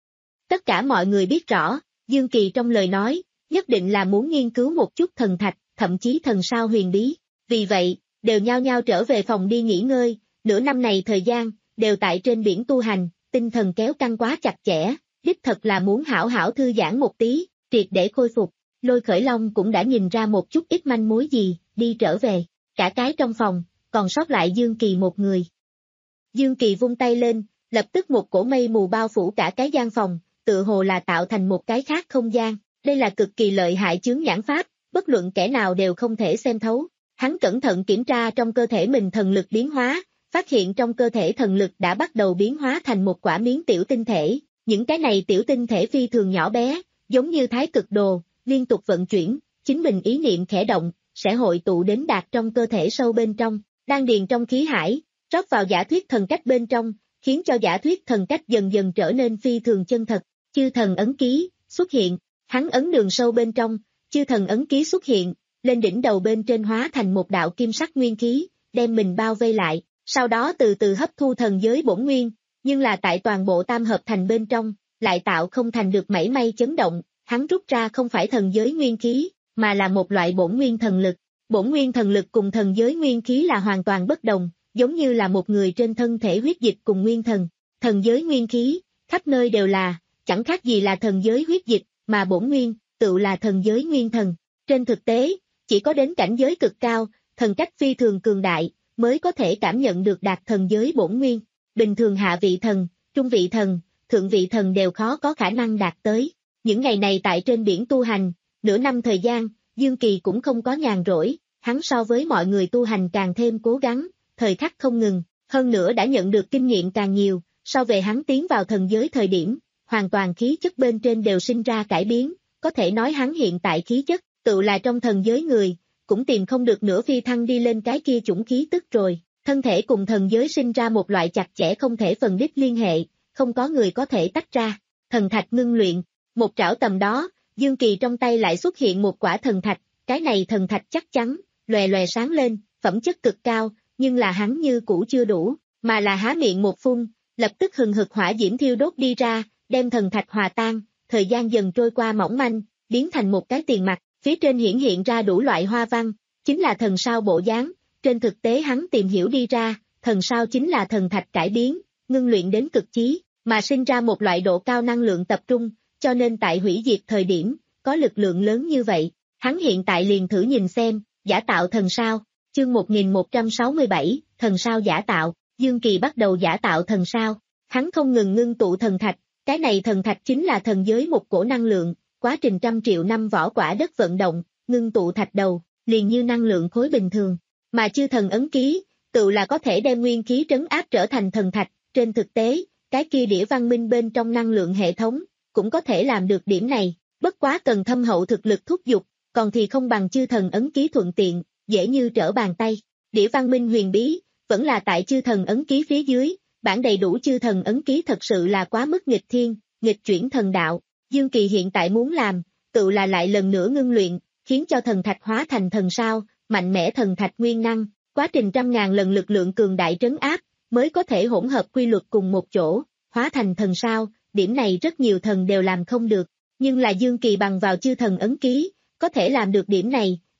Speaker 2: Tất cả mọi người biết rõ, Dương Kỳ trong lời nói, nhất định là muốn nghiên cứu một chút thần thạch, thậm chí thần sao huyền bí, vì vậy, đều nhao nhao trở về phòng đi nghỉ ngơi, nửa năm này thời gian, đều tại trên biển tu hành, tinh thần kéo căng quá chặt chẽ, đích thật là muốn hảo hảo thư giãn một tí, triệt để khôi phục. Lôi Khởi Long cũng đã nhìn ra một chút ít manh mối gì, đi trở về, cả cái trong phòng, còn sót lại Dương Kỳ một người. Dương Kỳ vung tay lên, lập tức một cổ mây mù bao phủ cả cái gian phòng, tự hồ là tạo thành một cái khác không gian, đây là cực kỳ lợi hại chướng nhãn pháp, bất luận kẻ nào đều không thể xem thấu. Hắn cẩn thận kiểm tra trong cơ thể mình thần lực biến hóa, phát hiện trong cơ thể thần lực đã bắt đầu biến hóa thành một quả miếng tiểu tinh thể, những cái này tiểu tinh thể phi thường nhỏ bé, giống như thái cực đồ, liên tục vận chuyển, chính mình ý niệm khẽ động, sẽ hội tụ đến đạt trong cơ thể sâu bên trong, đan điền trong khí hải, rót vào giả thuyết thần cách bên trong, khiến cho giả thuyết thần cách dần dần trở nên phi thường chân thật. Chư thần ấn ký xuất hiện, hắn ấn đường sâu bên trong, chư thần ấn ký xuất hiện, lên đỉnh đầu bên trên hóa thành một đạo kim sắc nguyên khí, đem mình bao vây lại, sau đó từ từ hấp thu thần giới bổn nguyên, nhưng là tại toàn bộ tam hợp thành bên trong, lại tạo không thành được mảy may chấn động, hắn rút ra không phải thần giới nguyên khí, mà là một loại bổn nguyên thần lực. Bổn nguyên thần lực cùng thần giới nguyên khí là hoàn toàn bất đồng, giống như là một người trên thân thể huyết dịch cùng nguyên thần. Thần giới nguyên khí, khắp nơi đều là, chẳng khác gì là thần giới huyết dịch, mà bổn nguyên, tự là thần giới nguyên thần. Trên thực tế, chỉ có đến cảnh giới cực cao, thần cách phi thường cường đại, mới có thể cảm nhận được đạt thần giới bổn nguyên. Bình thường hạ vị thần, trung vị thần, thượng vị thần đều khó có khả năng đạt tới. Những ngày này tại trên biển tu hành, nửa năm thời gian, Dương Kỳ cũng không có nhàn rỗi, hắn so với mọi người tu hành càng thêm cố gắng, thời khắc không ngừng, hơn nữa đã nhận được kinh nghiệm càng nhiều, so về hắn tiến vào thần giới thời điểm, hoàn toàn khí chất bên trên đều sinh ra cải biến, có thể nói hắn hiện tại khí chất, tự là trong thần giới người, cũng tìm không được nửa phi thăng đi lên cái kia chủng khí tức rồi, thân thể cùng thần giới sinh ra một loại chặt chẽ không thể phần đích liên hệ, không có người có thể tách ra, thần thạch ngưng luyện, một trảo tầm đó, Dương Kỳ trong tay lại xuất hiện một quả thần thạch, cái này thần thạch chắc chắn, lòe lòe sáng lên, phẩm chất cực cao, nhưng là hắn như cũ chưa đủ, mà là há miệng một phun, lập tức hừng hực hỏa diễm thiêu đốt đi ra, đem thần thạch hòa tan, thời gian dần trôi qua mỏng manh, biến thành một cái tiền mặt, phía trên hiển hiện ra đủ loại hoa văn, chính là thần sao bộ dáng, trên thực tế hắn tìm hiểu đi ra, thần sao chính là thần thạch cải biến, ngưng luyện đến cực chí, mà sinh ra một loại độ cao năng lượng tập trung, cho nên tại hủy diệt thời điểm, có lực lượng lớn như vậy, hắn hiện tại liền thử nhìn xem, giả tạo thần sao, chương một nghìn một trăm sáu mươi bảy, thần sao giả tạo, Dương Kỳ bắt đầu giả tạo thần sao, hắn không ngừng ngưng tụ thần thạch, cái này thần thạch chính là thần giới một cổ năng lượng, quá trình trăm triệu năm võ quả đất vận động, ngưng tụ thạch đầu, liền như năng lượng khối bình thường, mà chư thần ấn ký, tự là có thể đem nguyên khí trấn áp trở thành thần thạch, trên thực tế, cái kia đĩa văn minh bên trong năng lượng hệ thống, cũng có thể làm được điểm này, bất quá cần thâm hậu thực lực thúc giục, còn thì không bằng chư thần ấn ký thuận tiện, dễ như trở bàn tay. Đĩa văn minh huyền bí, vẫn là tại chư thần ấn ký phía dưới, bản đầy đủ chư thần ấn ký thật sự là quá mức nghịch thiên, nghịch chuyển thần đạo. Dương Kỳ hiện tại muốn làm, tự là lại lần nữa ngưng luyện, khiến cho thần thạch hóa thành thần sao, mạnh mẽ thần thạch nguyên năng, quá trình trăm ngàn lần lực lượng cường đại trấn áp, mới có thể hỗn hợp quy luật cùng một chỗ, hóa thành thần sao, điểm này rất nhiều thần đều làm không được, nhưng là Dương Kỳ bằng vào chư thần ấn ký, có thể làm được điểm này,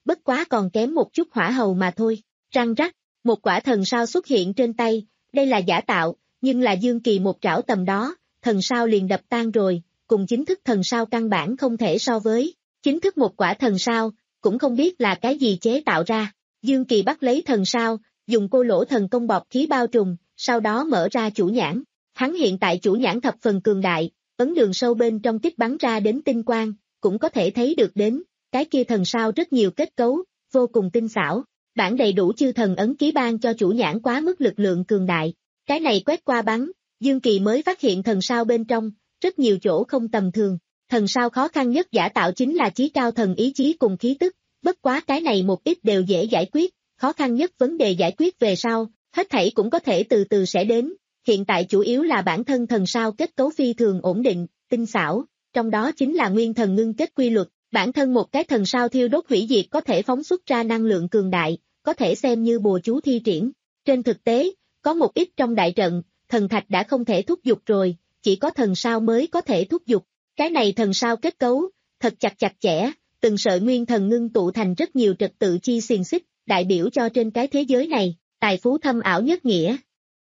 Speaker 2: bất quá còn kém một chút hỏa hầu mà thôi. Răng rắc, một quả thần sao xuất hiện trên tay, đây là giả tạo, nhưng là Dương Kỳ một trảo tầm đó, thần sao liền đập tan rồi, cùng chính thức thần sao căn bản không thể so với. Chính thức một quả thần sao, cũng không biết là cái gì chế tạo ra. Dương Kỳ bắt lấy thần sao, dùng cô lỗ thần công bọc khí bao trùm, sau đó mở ra chủ nhãn. Hắn hiện tại chủ nhãn thập phần cường đại, ấn đường sâu bên trong kích bắn ra đến tinh quang, cũng có thể thấy được đến, cái kia thần sao rất nhiều kết cấu, vô cùng tinh xảo. Bản đầy đủ chư thần ấn ký ban cho chủ nhãn quá mức lực lượng cường đại. Cái này quét qua bắn, Dương Kỳ mới phát hiện thần sao bên trong, rất nhiều chỗ không tầm thường. Thần sao khó khăn nhất giả tạo chính là chí cao thần ý chí cùng khí tức, bất quá cái này một ít đều dễ giải quyết, khó khăn nhất vấn đề giải quyết về sau, hết thảy cũng có thể từ từ sẽ đến. Hiện tại chủ yếu là bản thân thần sao kết cấu phi thường ổn định, tinh xảo, trong đó chính là nguyên thần ngưng kết quy luật. Bản thân một cái thần sao thiêu đốt hủy diệt có thể phóng xuất ra năng lượng cường đại, có thể xem như bùa chú thi triển. Trên thực tế, có một ít trong đại trận, thần thạch đã không thể thúc giục rồi, chỉ có thần sao mới có thể thúc giục. Cái này thần sao kết cấu, thật chặt chặt chẽ, từng sợi nguyên thần ngưng tụ thành rất nhiều trật tự chi xiềng xích, đại biểu cho trên cái thế giới này, tài phú thâm ảo nhất nghĩa.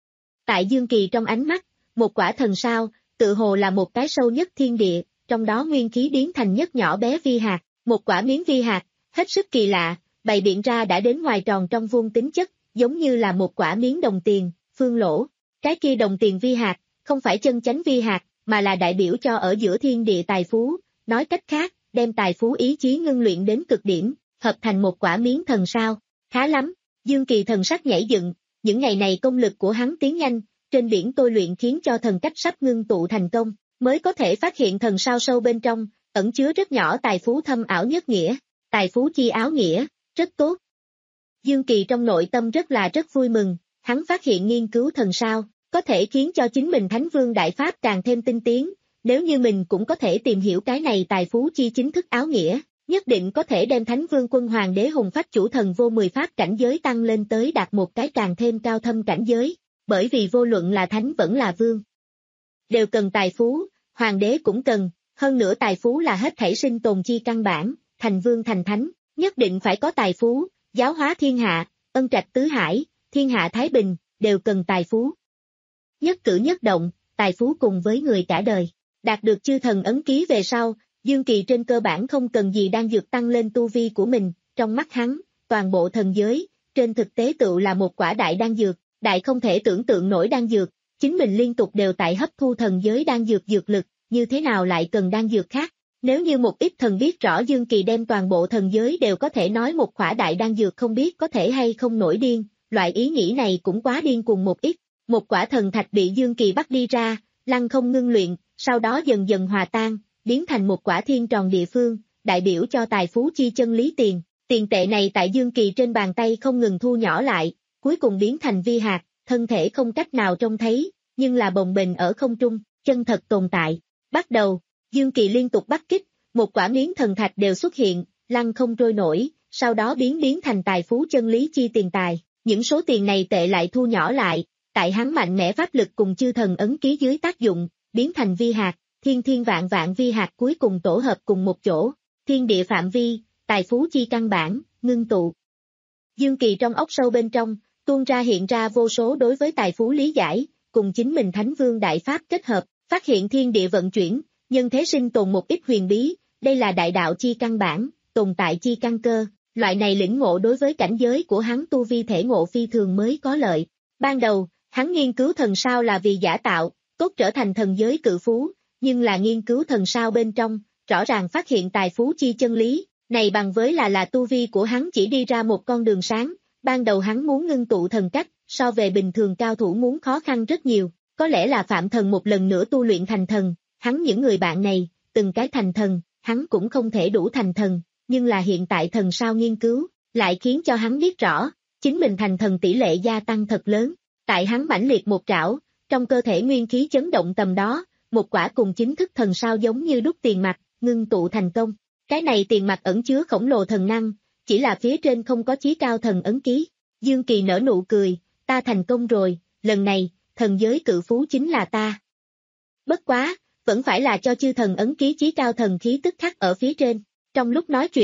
Speaker 2: Tại Dương Kỳ trong ánh mắt, một quả thần sao, tự hồ là một cái sâu nhất thiên địa, trong đó nguyên khí biến thành nhất nhỏ bé vi hạt, một quả miếng vi hạt, hết sức kỳ lạ, bày biện ra đã đến ngoài tròn trong vuông tính chất, giống như là một quả miếng đồng tiền, phương lỗ. Cái kia đồng tiền vi hạt, không phải chân chánh vi hạt, mà là đại biểu cho ở giữa thiên địa tài phú, nói cách khác, đem tài phú ý chí ngưng luyện đến cực điểm, hợp thành một quả miếng thần sao. Khá lắm, Dương Kỳ thần sắc nhảy dựng, những ngày này công lực của hắn tiến nhanh, trên biển tôi luyện khiến cho thần cách sắp ngưng tụ thành công, mới có thể phát hiện thần sao sâu bên trong, ẩn chứa rất nhỏ tài phú thâm ảo nhất nghĩa, tài phú chi áo nghĩa, rất tốt. Dương Kỳ trong nội tâm rất là rất vui mừng, hắn phát hiện nghiên cứu thần sao, có thể khiến cho chính mình Thánh Vương Đại Pháp càng thêm tinh tiến, nếu như mình cũng có thể tìm hiểu cái này tài phú chi chính thức áo nghĩa, nhất định có thể đem Thánh Vương Quân Hoàng Đế Hùng Phách Chủ Thần vô mười pháp cảnh giới tăng lên tới đạt một cái càng thêm cao thâm cảnh giới, bởi vì vô luận là Thánh vẫn là Vương, đều cần tài phú, Hoàng Đế cũng cần, hơn nữa tài phú là hết thảy sinh tồn chi căn bản, thành Vương thành Thánh, nhất định phải có tài phú, giáo hóa thiên hạ, ân trạch tứ hải, thiên hạ thái bình, đều cần tài phú. Nhất cử nhất động, tài phú cùng với người cả đời. Đạt được chư thần ấn ký về sau, Dương Kỳ trên cơ bản không cần gì đan dược tăng lên tu vi của mình, trong mắt hắn, toàn bộ thần giới, trên thực tế tựu là một quả đại đan dược, đại không thể tưởng tượng nổi đan dược, chính mình liên tục đều tại hấp thu thần giới đan dược dược lực, như thế nào lại cần đan dược khác. Nếu như một ít thần biết rõ Dương Kỳ đem toàn bộ thần giới đều có thể nói một quả đại đan dược không biết có thể hay không nổi điên, loại ý nghĩ này cũng quá điên cuồng một ít. Một quả thần thạch bị Dương Kỳ bắt đi ra, lăng không ngưng luyện, sau đó dần dần hòa tan, biến thành một quả thiên tròn địa phương, đại biểu cho tài phú chi chân lý tiền. Tiền tệ này tại Dương Kỳ trên bàn tay không ngừng thu nhỏ lại, cuối cùng biến thành vi hạt, thân thể không cách nào trông thấy, nhưng là bồng bềnh ở không trung, chân thật tồn tại. Bắt đầu, Dương Kỳ liên tục bắt kích, một quả miếng thần thạch đều xuất hiện, lăng không trôi nổi, sau đó biến biến thành tài phú chân lý chi tiền tài. Những số tiền này tệ lại thu nhỏ lại, tại hắn mạnh mẽ pháp lực cùng chư thần ấn ký dưới tác dụng, biến thành vi hạt, thiên thiên vạn vạn vi hạt cuối cùng tổ hợp cùng một chỗ, thiên địa phạm vi, tài phú chi căn bản, ngưng tụ. Dương Kỳ trong ốc sâu bên trong, tuôn ra hiện ra vô số đối với tài phú lý giải, cùng chính mình Thánh Vương Đại Pháp kết hợp, phát hiện thiên địa vận chuyển, nhân thế sinh tồn một ít huyền bí, đây là đại đạo chi căn bản, tồn tại chi căn cơ, loại này lĩnh ngộ đối với cảnh giới của hắn tu vi thể ngộ phi thường mới có lợi. Ban đầu, hắn nghiên cứu thần sao là vì giả tạo, tốt trở thành thần giới cự phú, nhưng là nghiên cứu thần sao bên trong, rõ ràng phát hiện tài phú chi chân lý, này bằng với là là tu vi của hắn chỉ đi ra một con đường sáng, ban đầu hắn muốn ngưng tụ thần cách, so về bình thường cao thủ muốn khó khăn rất nhiều, có lẽ là Phạm Thần một lần nữa tu luyện thành thần, hắn những người bạn này, từng cái thành thần, hắn cũng không thể đủ thành thần, nhưng là hiện tại thần sao nghiên cứu, lại khiến cho hắn biết rõ, chính mình thành thần tỷ lệ gia tăng thật lớn, tại hắn mãnh liệt một trảo, trong cơ thể nguyên khí chấn động tầm đó, một quả cùng chính thức thần sao giống như đúc tiền mặt, ngưng tụ thành công. Cái này tiền mặt ẩn chứa khổng lồ thần năng, chỉ là phía trên không có chí cao thần ấn ký. Dương Kỳ nở nụ cười, ta thành công rồi, lần này, thần giới cự phú chính là ta. Bất quá, vẫn phải là cho chư thần ấn ký chí cao thần khí tức khắc ở phía trên. Trong lúc nói chuyện,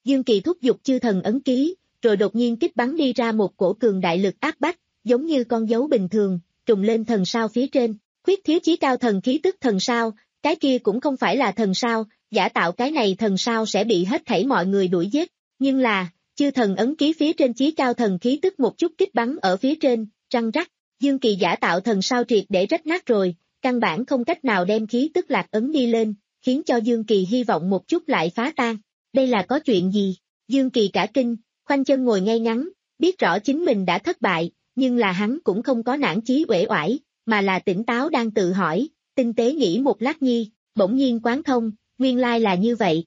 Speaker 2: Dương Kỳ thúc giục chư thần ấn ký, rồi đột nhiên kích bắn đi ra một cổ cường đại lực áp bách, giống như con dấu bình thường, trùng lên thần sao phía trên, khuyết thiếu chí cao thần khí tức thần sao, cái kia cũng không phải là thần sao, giả tạo cái này thần sao sẽ bị hết thảy mọi người đuổi giết, nhưng là, chư thần ấn ký phía trên chí cao thần khí tức một chút kích bắn ở phía trên, răng rắc, Dương Kỳ giả tạo thần sao triệt để rách nát rồi, căn bản không cách nào đem khí tức lạc ấn đi lên, khiến cho Dương Kỳ hy vọng một chút lại phá tan. Đây là có chuyện gì? Dương Kỳ cả kinh, khoanh chân ngồi ngay ngắn, biết rõ chính mình đã thất bại, nhưng là hắn cũng không có nản chí uể oải, mà là tỉnh táo đang tự hỏi, tinh tế nghĩ một lát nhi, bỗng nhiên quán thông, nguyên lai là như vậy.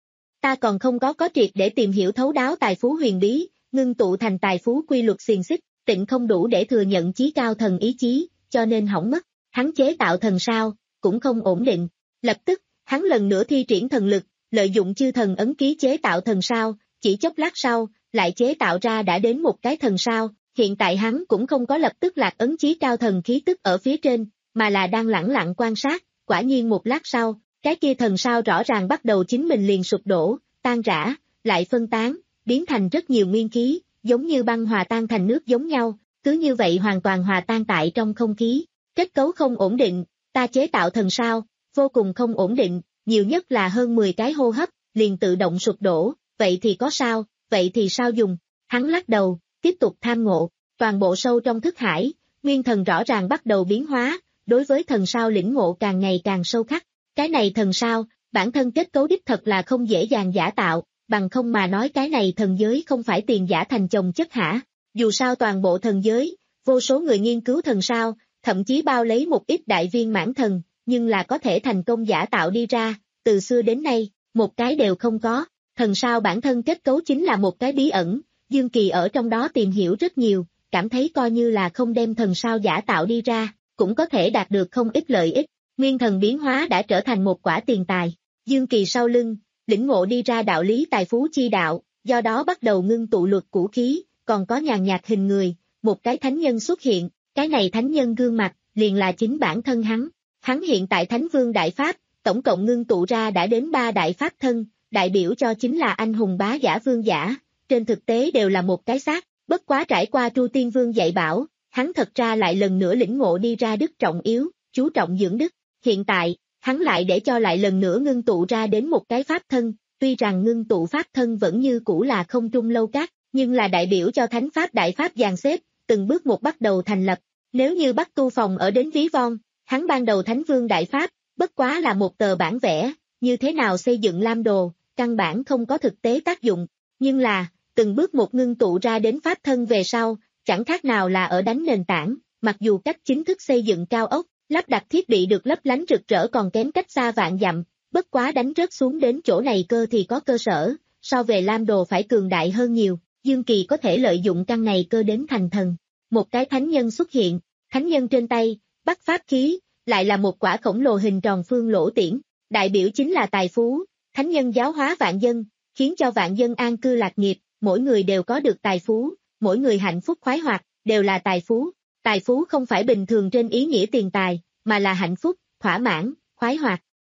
Speaker 2: Ta còn không có có triệt để tìm hiểu thấu đáo tài phú huyền bí, ngưng tụ thành tài phú quy luật xiềng xích, tịnh không đủ để thừa nhận chí cao thần ý chí, cho nên hỏng mất. Hắn chế tạo thần sao, cũng không ổn định. Lập tức, hắn lần nữa thi triển thần lực, lợi dụng chư thần ấn ký chế tạo thần sao, chỉ chốc lát sau, lại chế tạo ra đã đến một cái thần sao. Hiện tại hắn cũng không có lập tức lạc ấn chí cao thần khí tức ở phía trên, mà là đang lẳng lặng quan sát, quả nhiên một lát sau, cái kia thần sao rõ ràng bắt đầu chính mình liền sụp đổ, tan rã, lại phân tán, biến thành rất nhiều nguyên khí, giống như băng hòa tan thành nước giống nhau, cứ như vậy hoàn toàn hòa tan tại trong không khí. Kết cấu không ổn định, ta chế tạo thần sao, vô cùng không ổn định, nhiều nhất là hơn mười cái hô hấp, liền tự động sụp đổ, vậy thì có sao, vậy thì sao dùng, hắn lắc đầu, tiếp tục tham ngộ, toàn bộ sâu trong thức hải, nguyên thần rõ ràng bắt đầu biến hóa, đối với thần sao lĩnh ngộ càng ngày càng sâu khắc, cái này thần sao, bản thân kết cấu đích thật là không dễ dàng giả tạo, bằng không mà nói cái này thần giới không phải tiền giả thành chồng chất hả, dù sao toàn bộ thần giới, vô số người nghiên cứu thần sao, thậm chí bao lấy một ít đại viên mãn thần, nhưng là có thể thành công giả tạo đi ra, từ xưa đến nay, một cái đều không có, thần sao bản thân kết cấu chính là một cái bí ẩn, Dương Kỳ ở trong đó tìm hiểu rất nhiều, cảm thấy coi như là không đem thần sao giả tạo đi ra, cũng có thể đạt được không ít lợi ích, nguyên thần biến hóa đã trở thành một quả tiền tài, Dương Kỳ sau lưng, lĩnh ngộ đi ra đạo lý tài phú chi đạo, do đó bắt đầu ngưng tụ luật cũ khí, còn có nhàn nhạt hình người, một cái thánh nhân xuất hiện. Cái này thánh nhân gương mặt, liền là chính bản thân hắn. Hắn hiện tại Thánh Vương Đại Pháp, tổng cộng ngưng tụ ra đã đến ba Đại Pháp thân, đại biểu cho chính là anh hùng bá giả vương giả, trên thực tế đều là một cái xác, bất quá trải qua Tru Tiên Vương dạy bảo, hắn thật ra lại lần nữa lĩnh ngộ đi ra đức trọng yếu, chú trọng dưỡng đức. Hiện tại, hắn lại để cho lại lần nữa ngưng tụ ra đến một cái Pháp thân, tuy rằng ngưng tụ Pháp thân vẫn như cũ là không trung lâu các, nhưng là đại biểu cho Thánh Pháp Đại Pháp dàn xếp, từng bước một bắt đầu thành lập. Nếu như Bắc Tu Phòng ở đến ví von, hắn ban đầu Thánh Vương Đại Pháp, bất quá là một tờ bản vẽ, như thế nào xây dựng lam đồ, căn bản không có thực tế tác dụng, nhưng là, từng bước một ngưng tụ ra đến Pháp thân về sau, chẳng khác nào là ở đánh nền tảng, mặc dù cách chính thức xây dựng cao ốc, lắp đặt thiết bị được lấp lánh rực rỡ còn kém cách xa vạn dặm, bất quá đánh rớt xuống đến chỗ này cơ thì có cơ sở, so về lam đồ phải cường đại hơn nhiều, Dương Kỳ có thể lợi dụng căn này cơ đến thành thần. Một cái thánh nhân xuất hiện, thánh nhân trên tay, bắt pháp khí, lại là một quả khổng lồ hình tròn phương lỗ tiễn, đại biểu chính là tài phú, thánh nhân giáo hóa vạn dân, khiến cho vạn dân an cư lạc nghiệp, mỗi người đều có được tài phú, mỗi người hạnh phúc khoái hoạt, đều là tài phú, tài phú không phải bình thường trên ý nghĩa tiền tài, mà là hạnh phúc, thỏa mãn, khoái hoạt.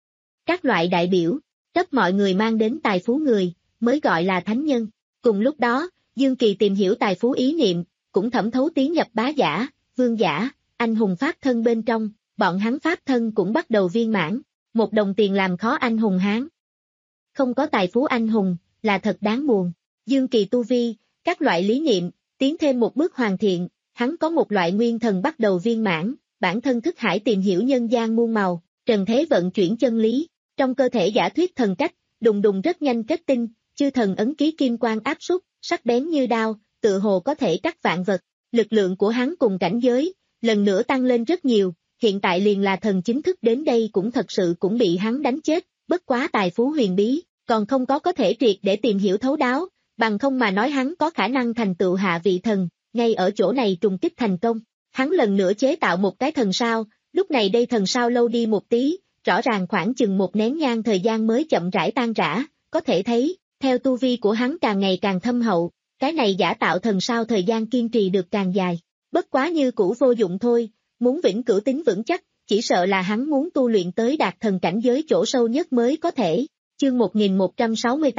Speaker 2: Các loại đại biểu, tất mọi người mang đến tài phú người, mới gọi là thánh nhân, cùng lúc đó, Dương Kỳ tìm hiểu tài phú ý niệm, cũng thẩm thấu tiến nhập bá giả, vương giả, anh hùng pháp thân bên trong, bọn hắn pháp thân cũng bắt đầu viên mãn, một đồng tiền làm khó anh hùng Hán. Không có tài phú anh hùng, là thật đáng buồn. Dương Kỳ tu vi, các loại lý niệm, tiến thêm một bước hoàn thiện, hắn có một loại nguyên thần bắt đầu viên mãn, bản thân thức hải tìm hiểu nhân gian muôn màu, trần thế vận chuyển chân lý, trong cơ thể giả thuyết thần cách, đùng đùng rất nhanh kết tinh, chư thần ấn ký kim quang áp súc, sắc bén như đao, tự hồ có thể cắt vạn vật, lực lượng của hắn cùng cảnh giới, lần nữa tăng lên rất nhiều, hiện tại liền là thần chính thức đến đây cũng thật sự cũng bị hắn đánh chết, bất quá tài phú huyền bí, còn không có có thể triệt để tìm hiểu thấu đáo, bằng không mà nói hắn có khả năng thành tựu hạ vị thần, ngay ở chỗ này trùng kích thành công, hắn lần nữa chế tạo một cái thần sao, lúc này đây thần sao lâu đi một tí, rõ ràng khoảng chừng một nén nhang thời gian mới chậm rãi tan rã, có thể thấy, theo tu vi của hắn càng ngày càng thâm hậu, cái này giả tạo thần sao thời gian kiên trì được càng dài, bất quá như cũ vô dụng thôi, muốn vĩnh cửu tính vững chắc, chỉ sợ là hắn muốn tu luyện tới đạt thần cảnh giới chỗ sâu nhất mới có thể. Chương một nghìn một trăm sáu mươi tám,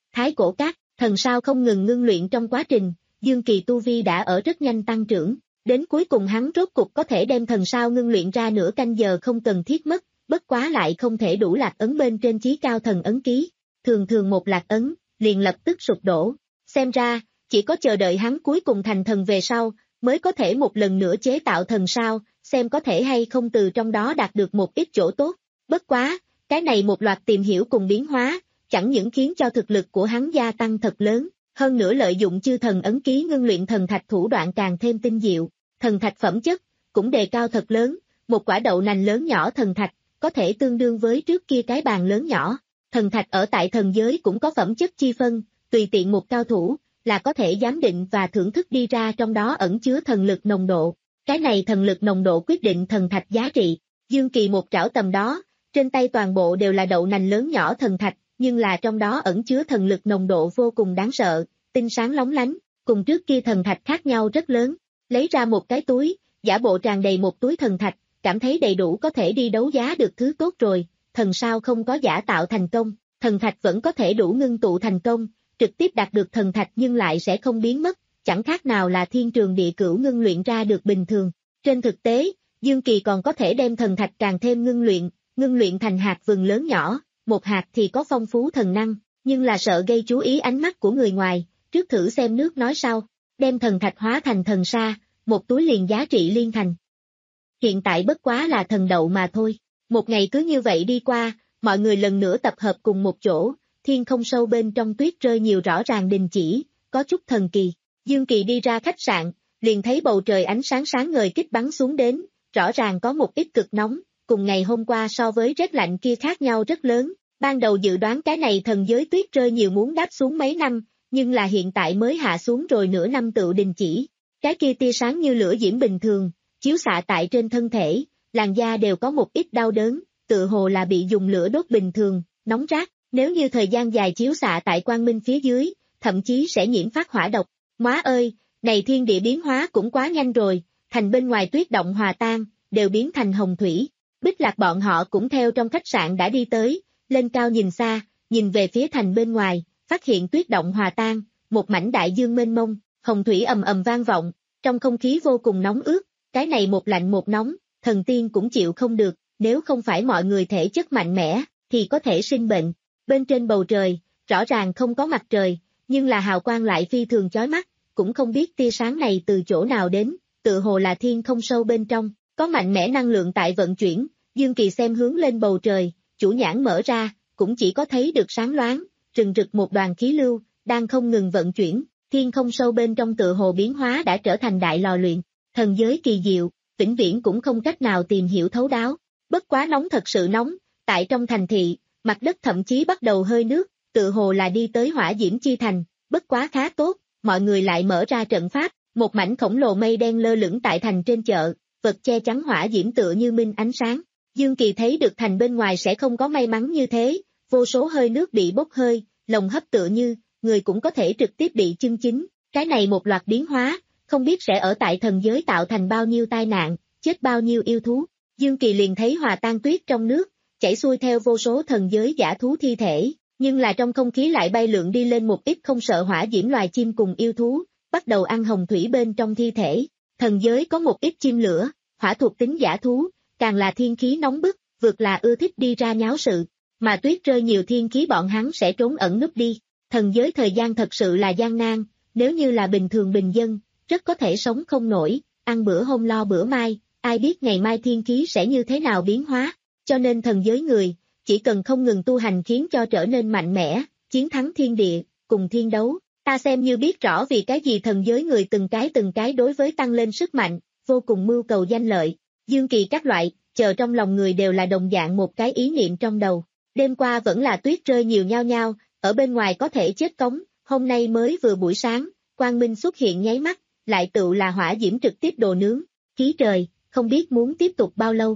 Speaker 2: Thái cổ các, thần sao không ngừng ngưng luyện trong quá trình, Dương Kỳ tu vi đã ở rất nhanh tăng trưởng, đến cuối cùng hắn rốt cục có thể đem thần sao ngưng luyện ra nửa canh giờ không cần thiết mất, bất quá lại không thể đủ lạc ấn bên trên chí cao thần ấn ký, thường thường một lạc ấn, liền lập tức sụp đổ, xem ra, chỉ có chờ đợi hắn cuối cùng thành thần về sau, mới có thể một lần nữa chế tạo thần sao, xem có thể hay không từ trong đó đạt được một ít chỗ tốt, bất quá, cái này một loạt tìm hiểu cùng biến hóa, chẳng những khiến cho thực lực của hắn gia tăng thật lớn, hơn nữa lợi dụng chư thần ấn ký ngưng luyện thần thạch thủ đoạn càng thêm tinh diệu, thần thạch phẩm chất, cũng đề cao thật lớn, một quả đậu nành lớn nhỏ thần thạch, có thể tương đương với trước kia cái bàn lớn nhỏ, thần thạch ở tại thần giới cũng có phẩm chất chi phân, tùy tiện một cao thủ, là có thể giám định và thưởng thức đi ra trong đó ẩn chứa thần lực nồng độ, cái này thần lực nồng độ quyết định thần thạch giá trị, Dương Kỳ một trảo tầm đó, trên tay toàn bộ đều là đậu nành lớn nhỏ thần thạch, nhưng là trong đó ẩn chứa thần lực nồng độ vô cùng đáng sợ, tinh sáng lóng lánh, cùng trước kia thần thạch khác nhau rất lớn, lấy ra một cái túi, giả bộ tràn đầy một túi thần thạch, cảm thấy đầy đủ có thể đi đấu giá được thứ tốt rồi, thần sao không có giả tạo thành công, thần thạch vẫn có thể đủ ngưng tụ thành công, trực tiếp đạt được thần thạch nhưng lại sẽ không biến mất, chẳng khác nào là thiên trường địa cửu ngưng luyện ra được bình thường. Trên thực tế, Dương Kỳ còn có thể đem thần thạch càng thêm ngưng luyện, ngưng luyện thành hạt vừng lớn nhỏ, một hạt thì có phong phú thần năng, nhưng là sợ gây chú ý ánh mắt của người ngoài, trước thử xem nước nói sau, đem thần thạch hóa thành thần sa, một túi liền giá trị liên thành. Hiện tại bất quá là thần đậu mà thôi, một ngày cứ như vậy đi qua, mọi người lần nữa tập hợp cùng một chỗ, thiên không sâu bên trong tuyết rơi nhiều rõ ràng đình chỉ, có chút thần kỳ, Dương Kỳ đi ra khách sạn, liền thấy bầu trời ánh sáng sáng ngời kích bắn xuống đến, rõ ràng có một ít cực nóng, cùng ngày hôm qua so với rét lạnh kia khác nhau rất lớn, ban đầu dự đoán cái này thần giới tuyết rơi nhiều muốn đáp xuống mấy năm, nhưng là hiện tại mới hạ xuống rồi nửa năm tự đình chỉ, cái kia tia sáng như lửa diễm bình thường, chiếu xạ tại trên thân thể, làn da đều có một ít đau đớn, tự hồ là bị dùng lửa đốt bình thường, nóng rát, nếu như thời gian dài chiếu xạ tại quang minh phía dưới, thậm chí sẽ nhiễm phát hỏa độc, móa ơi, này thiên địa biến hóa cũng quá nhanh rồi, thành bên ngoài tuyết động hòa tan, đều biến thành hồng thủy. Bích Lạc bọn họ cũng theo trong khách sạn đã đi tới, lên cao nhìn xa, nhìn về phía thành bên ngoài, phát hiện tuyết động hòa tan, một mảnh đại dương mênh mông, hồng thủy ầm ầm vang vọng, trong không khí vô cùng nóng ướt, cái này một lạnh một nóng, thần tiên cũng chịu không được, nếu không phải mọi người thể chất mạnh mẽ, thì có thể sinh bệnh. Bên trên bầu trời, rõ ràng không có mặt trời, nhưng là hào quang lại phi thường chói mắt, cũng không biết tia sáng này từ chỗ nào đến, tự hồ là thiên không sâu bên trong, có mạnh mẽ năng lượng tại vận chuyển. Dương Kỳ xem hướng lên bầu trời, chủ nhãn mở ra, cũng chỉ có thấy được sáng loáng, rừng rực một đoàn khí lưu, đang không ngừng vận chuyển, thiên không sâu bên trong tự hồ biến hóa đã trở thành đại lò luyện, thần giới kỳ diệu, vĩnh viễn cũng không cách nào tìm hiểu thấu đáo, bất quá nóng thật sự nóng, tại trong thành thị, mặt đất thậm chí bắt đầu hơi nước, tự hồ là đi tới hỏa diễm chi thành, bất quá khá tốt, mọi người lại mở ra trận pháp, một mảnh khổng lồ mây đen lơ lửng tại thành trên chợ, vật che chắn hỏa diễm tựa như minh ánh sáng. Dương Kỳ thấy được thành bên ngoài sẽ không có may mắn như thế, vô số hơi nước bị bốc hơi, lồng hấp tựa như, người cũng có thể trực tiếp bị chưng chín, cái này một loạt biến hóa, không biết sẽ ở tại thần giới tạo thành bao nhiêu tai nạn, chết bao nhiêu yêu thú. Dương Kỳ liền thấy hòa tan tuyết trong nước, chảy xuôi theo vô số thần giới giả thú thi thể, nhưng là trong không khí lại bay lượn đi lên một ít không sợ hỏa diễm loài chim cùng yêu thú, bắt đầu ăn hồng thủy bên trong thi thể. Thần giới có một ít chim lửa, hỏa thuộc tính giả thú, càng là thiên khí nóng bức, vượt là ưa thích đi ra nháo sự, mà tuyết rơi nhiều thiên khí bọn hắn sẽ trốn ẩn núp đi. Thần giới thời gian thật sự là gian nan, nếu như là bình thường bình dân, rất có thể sống không nổi, ăn bữa hôm lo bữa mai, ai biết ngày mai thiên khí sẽ như thế nào biến hóa, cho nên thần giới người, chỉ cần không ngừng tu hành khiến cho trở nên mạnh mẽ, chiến thắng thiên địa, cùng thiên đấu, ta xem như biết rõ vì cái gì thần giới người từng cái từng cái đối với tăng lên sức mạnh, vô cùng mưu cầu danh lợi. Dương Kỳ các loại, chờ trong lòng người đều là đồng dạng một cái ý niệm trong đầu. Đêm qua vẫn là tuyết rơi nhiều nhao nhao, ở bên ngoài có thể chết cống, hôm nay mới vừa buổi sáng, quang minh xuất hiện nháy mắt, lại tựu là hỏa diễm trực tiếp đồ nướng, khí trời, không biết muốn tiếp tục bao lâu.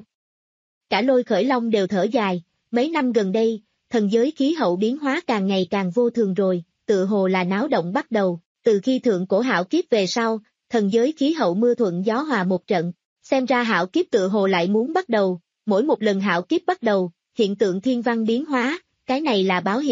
Speaker 2: Cả Lôi Khởi Long đều thở dài, mấy năm gần đây, thần giới khí hậu biến hóa càng ngày càng vô thường rồi, tự hồ là náo động bắt đầu, từ khi thượng cổ hạo kiếp về sau, thần giới khí hậu mưa thuận gió hòa một trận. Xem ra hạo kiếp tự hồ lại muốn bắt đầu, mỗi một lần hạo kiếp bắt đầu, hiện tượng thiên văn biến hóa, cái này là báo hiệu,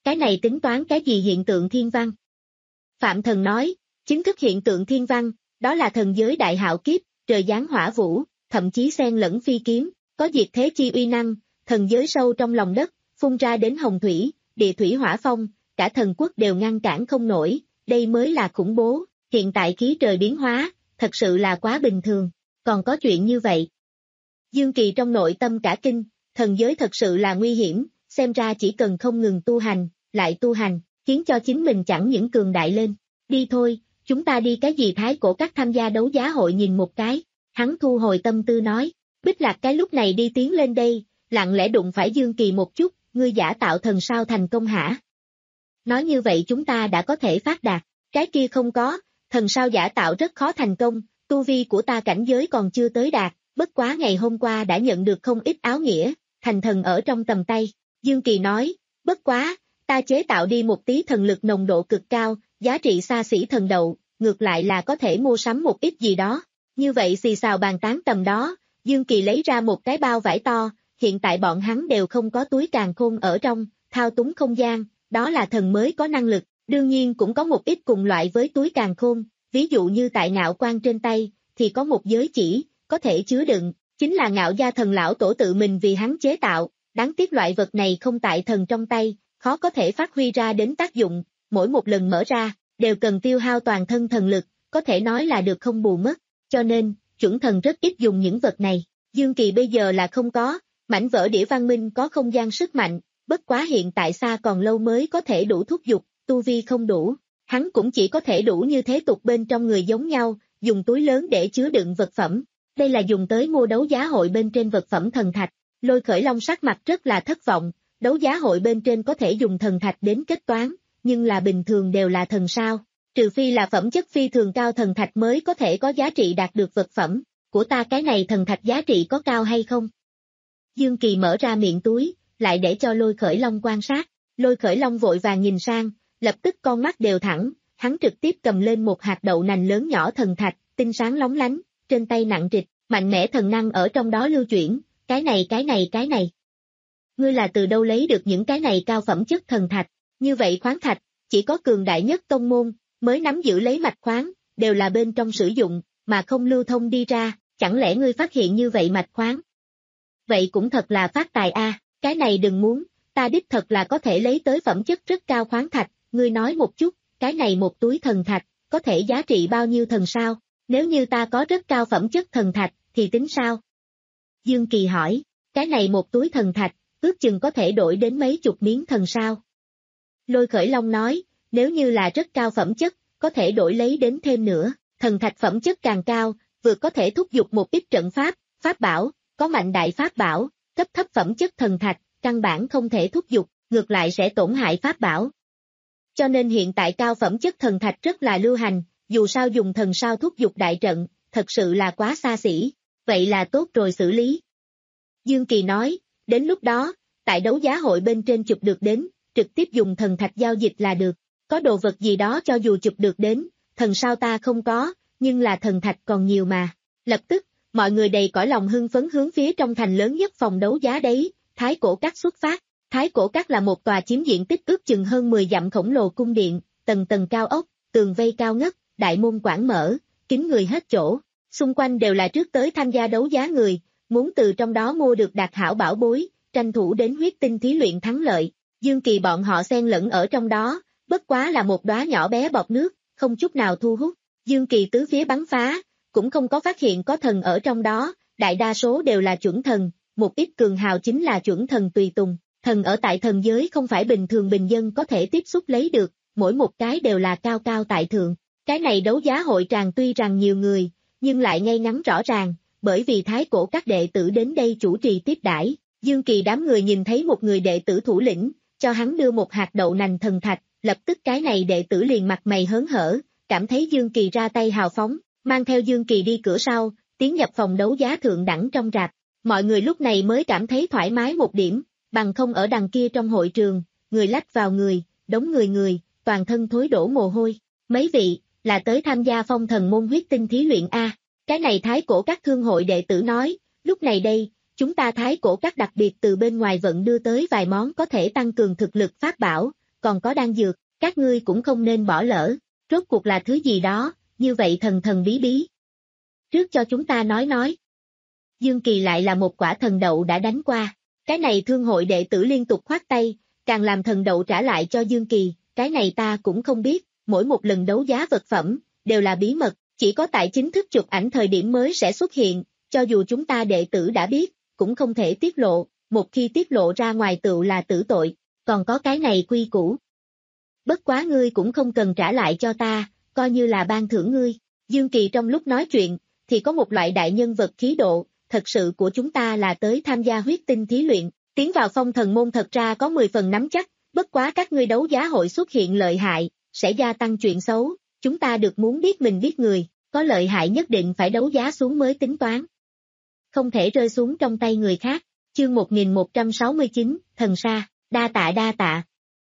Speaker 2: cái này tính toán cái gì hiện tượng thiên văn? Phạm Thần nói, chứng thức hiện tượng thiên văn, đó là thần giới đại hạo kiếp, trời giáng hỏa vũ, thậm chí xen lẫn phi kiếm, có diệt thế chi uy năng, thần giới sâu trong lòng đất, phun ra đến hồng thủy, địa thủy hỏa phong, cả thần quốc đều ngăn cản không nổi, đây mới là khủng bố, hiện tại khí trời biến hóa, thật sự là quá bình thường, còn có chuyện như vậy. Dương Kỳ trong nội tâm cả kinh, thần giới thật sự là nguy hiểm, xem ra chỉ cần không ngừng tu hành, lại tu hành, khiến cho chính mình chẳng những cường đại lên. Đi thôi, chúng ta đi cái gì Thái Cổ Các tham gia đấu giá hội nhìn một cái, hắn thu hồi tâm tư nói, Bích Lạc cái lúc này đi tiến lên đây, lặng lẽ đụng phải Dương Kỳ một chút, ngươi giả tạo thần sao thành công hả? Nói như vậy chúng ta đã có thể phát đạt, cái kia không có, thần sao giả tạo rất khó thành công, tu vi của ta cảnh giới còn chưa tới đạt, bất quá ngày hôm qua đã nhận được không ít áo nghĩa, thành thần ở trong tầm tay, Dương Kỳ nói, bất quá, ta chế tạo đi một tí thần lực nồng độ cực cao, giá trị xa xỉ thần đậu, ngược lại là có thể mua sắm một ít gì đó, như vậy xì xào bàn tán tầm đó, Dương Kỳ lấy ra một cái bao vải to, hiện tại bọn hắn đều không có túi càn khôn ở trong, thao túng không gian, đó là thần mới có năng lực, đương nhiên cũng có một ít cùng loại với túi càn khôn, ví dụ như tại Ngạo Quan trên tay, thì có một giới chỉ, có thể chứa đựng, chính là Ngạo Gia thần lão tổ tự mình vì hắn chế tạo, đáng tiếc loại vật này không tại thần trong tay, khó có thể phát huy ra đến tác dụng, mỗi một lần mở ra, đều cần tiêu hao toàn thân thần lực, có thể nói là được không bù mất, cho nên, chuẩn thần rất ít dùng những vật này, Dương Kỳ bây giờ là không có, mảnh vỡ đĩa văn minh có không gian sức mạnh, bất quá hiện tại xa còn lâu mới có thể đủ thúc giục, tu vi không đủ, hắn cũng chỉ có thể đủ như thế tục bên trong người giống nhau, dùng túi lớn để chứa đựng vật phẩm, đây là dùng tới mua đấu giá hội bên trên vật phẩm thần thạch, Lôi Khởi Long sắc mặt rất là thất vọng, đấu giá hội bên trên có thể dùng thần thạch đến kết toán, nhưng là bình thường đều là thần sao, trừ phi là phẩm chất phi thường cao thần thạch mới có thể có giá trị đạt được vật phẩm, của ta cái này thần thạch giá trị có cao hay không? Dương Kỳ mở ra miệng túi, lại để cho Lôi Khởi Long quan sát, Lôi Khởi Long vội vàng nhìn sang, lập tức con mắt đều thẳng, hắn trực tiếp cầm lên một hạt đậu nành lớn nhỏ thần thạch, tinh sáng lóng lánh, trên tay nặng trịch, mạnh mẽ thần năng ở trong đó lưu chuyển, cái này cái này cái này. Ngươi là từ đâu lấy được những cái này cao phẩm chất thần thạch, như vậy khoáng thạch, chỉ có cường đại nhất tông môn, mới nắm giữ lấy mạch khoáng, đều là bên trong sử dụng, mà không lưu thông đi ra, chẳng lẽ ngươi phát hiện như vậy mạch khoáng? Vậy cũng thật là phát tài a, à, cái này đừng muốn, ta đích thật là có thể lấy tới phẩm chất rất cao khoáng thạch, ngươi nói một chút, cái này một túi thần thạch, có thể giá trị bao nhiêu thần sao? Nếu như ta có rất cao phẩm chất thần thạch, thì tính sao? Dương Kỳ hỏi, cái này một túi thần thạch, ước chừng có thể đổi đến mấy chục miếng thần sao? Lôi Khởi Long nói, nếu như là rất cao phẩm chất, có thể đổi lấy đến thêm nữa, thần thạch phẩm chất càng cao, vừa có thể thúc giục một ít trận pháp, pháp bảo, có mạnh đại pháp bảo, cấp thấp phẩm chất thần thạch, căn bản không thể thúc giục, ngược lại sẽ tổn hại pháp bảo. Cho nên hiện tại cao phẩm chất thần thạch rất là lưu hành, dù sao dùng thần sao thúc giục đại trận, thật sự là quá xa xỉ, vậy là tốt rồi xử lý. Dương Kỳ nói, đến lúc đó, tại đấu giá hội bên trên chụp được đến, trực tiếp dùng thần thạch giao dịch là được, có đồ vật gì đó cho dù chụp được đến, thần sao ta không có, nhưng là thần thạch còn nhiều mà. Lập tức, mọi người đầy cõi lòng hưng phấn hướng phía trong thành lớn nhất phòng đấu giá đấy, Thái Cổ Các xuất phát. Thái Cổ Các là một tòa chiếm diện tích ước chừng hơn mười dặm khổng lồ cung điện, tầng tầng cao ốc, tường vây cao ngất, đại môn quảng mở, kín người hết chỗ, xung quanh đều là trước tới tham gia đấu giá người, muốn từ trong đó mua được đạt hảo bảo bối, tranh thủ đến huyết tinh thí luyện thắng lợi. Dương Kỳ bọn họ xen lẫn ở trong đó, bất quá là một đóa nhỏ bé bọt nước, không chút nào thu hút. Dương Kỳ tứ phía bắn phá, cũng không có phát hiện có thần ở trong đó, đại đa số đều là chuẩn thần, một ít cường hào chính là chuẩn thần tùy tùng. Thần ở tại thần giới không phải bình thường bình dân có thể tiếp xúc lấy được, mỗi một cái đều là cao cao tại thượng. Cái này đấu giá hội tràng tuy rằng nhiều người, nhưng lại ngay ngắn rõ ràng, bởi vì Thái Cổ Các đệ tử đến đây chủ trì tiếp đãi. Dương Kỳ đám người nhìn thấy một người đệ tử thủ lĩnh, cho hắn đưa một hạt đậu nành thần thạch, lập tức cái này đệ tử liền mặt mày hớn hở, cảm thấy Dương Kỳ ra tay hào phóng, mang theo Dương Kỳ đi cửa sau, tiến nhập phòng đấu giá thượng đẳng trong rạp. Mọi người lúc này mới cảm thấy thoải mái một điểm, bằng không ở đằng kia trong hội trường, người lách vào người, đống người người, toàn thân thối đổ mồ hôi. Mấy vị, là tới tham gia phong thần môn huyết tinh thí luyện A. Cái này Thái Cổ Các thương hội đệ tử nói, lúc này đây, chúng ta Thái Cổ Các đặc biệt từ bên ngoài vận đưa tới vài món có thể tăng cường thực lực pháp bảo, còn có đan dược, các ngươi cũng không nên bỏ lỡ, rốt cuộc là thứ gì đó, như vậy thần thần bí bí. Trước cho chúng ta nói nói. Dương Kỳ lại là một quả thần đậu đã đánh qua, cái này thương hội đệ tử liên tục khoát tay, càng làm thần đậu trả lại cho Dương Kỳ, cái này ta cũng không biết, mỗi một lần đấu giá vật phẩm, đều là bí mật, chỉ có tại chính thức chụp ảnh thời điểm mới sẽ xuất hiện, cho dù chúng ta đệ tử đã biết, cũng không thể tiết lộ, một khi tiết lộ ra ngoài tựu là tử tội, còn có cái này quy củ. Bất quá ngươi cũng không cần trả lại cho ta, coi như là ban thưởng ngươi. Dương Kỳ trong lúc nói chuyện, thì có một loại đại nhân vật khí độ, thật sự của chúng ta là tới tham gia huyết tinh thí luyện, tiến vào phong thần môn thật ra có mười phần nắm chắc, bất quá các ngươi đấu giá hội xuất hiện lợi hại, sẽ gia tăng chuyện xấu, chúng ta được muốn biết mình biết người, có lợi hại nhất định phải đấu giá xuống mới tính toán. Không thể rơi xuống trong tay người khác. Chương một nghìn một trăm sáu mươi chín, thần sa, đa tạ đa tạ.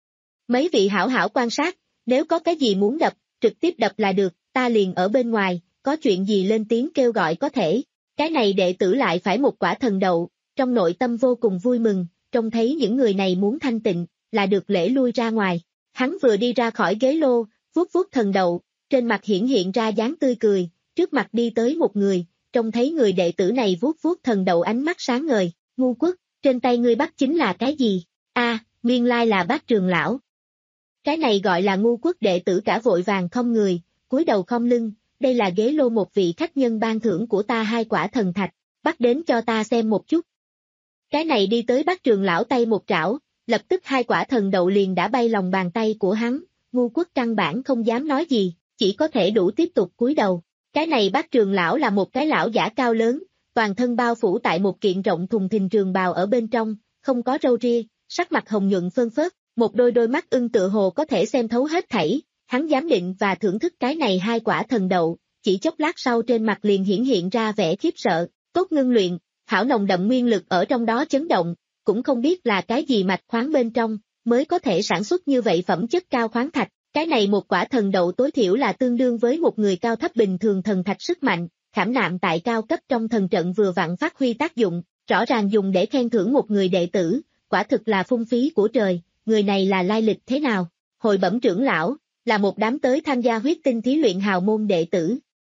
Speaker 2: Mấy vị hảo hảo quan sát, nếu có cái gì muốn đập, trực tiếp đập là được, ta liền ở bên ngoài, có chuyện gì lên tiếng kêu gọi có thể. Cái này đệ tử lại phải một quả thần đậu, trong nội tâm vô cùng vui mừng, trông thấy những người này muốn thanh tịnh, là được lễ lui ra ngoài. Hắn vừa đi ra khỏi ghế lô, vuốt vuốt thần đậu, trên mặt hiển hiện ra dáng tươi cười, trước mặt đi tới một người, trông thấy người đệ tử này vuốt vuốt thần đậu ánh mắt sáng ngời, ngu quốc, trên tay ngươi bắt chính là cái gì? A, à, nguyên lai là Bát Trường lão. Cái này gọi là ngu quốc đệ tử cả vội vàng không người, cúi đầu không lưng, đây là ghế lô một vị khách nhân ban thưởng của ta hai quả thần thạch, bắt đến cho ta xem một chút. Cái này đi tới Bát Trường lão tay một trảo, lập tức hai quả thần đậu liền đã bay lòng bàn tay của hắn, ngu quốc căn bản không dám nói gì, chỉ có thể đủ tiếp tục cúi đầu. Cái này Bát Trường lão là một cái lão giả cao lớn, toàn thân bao phủ tại một kiện rộng thùng thình trường bào ở bên trong, không có râu ria, sắc mặt hồng nhuận phơn phớt, một đôi đôi mắt ưng tựa hồ có thể xem thấu hết thảy, hắn giám định và thưởng thức cái này hai quả thần đậu, chỉ chốc lát sau trên mặt liền hiển hiện ra vẻ khiếp sợ, tốt ngưng luyện, hảo nồng đậm nguyên lực ở trong đó chấn động, cũng không biết là cái gì mạch khoáng bên trong, mới có thể sản xuất như vậy phẩm chất cao khoáng thạch, cái này một quả thần đậu tối thiểu là tương đương với một người cao thấp bình thường thần thạch sức mạnh, khảm nạm tại cao cấp trong thần trận vừa vặn phát huy tác dụng, rõ ràng dùng để khen thưởng một người đệ tử, quả thực là phung phí của trời, người này là lai lịch thế nào? Hội bẩm trưởng lão, là một đám tới tham gia huyết tinh thí luyện hào môn đệ tử.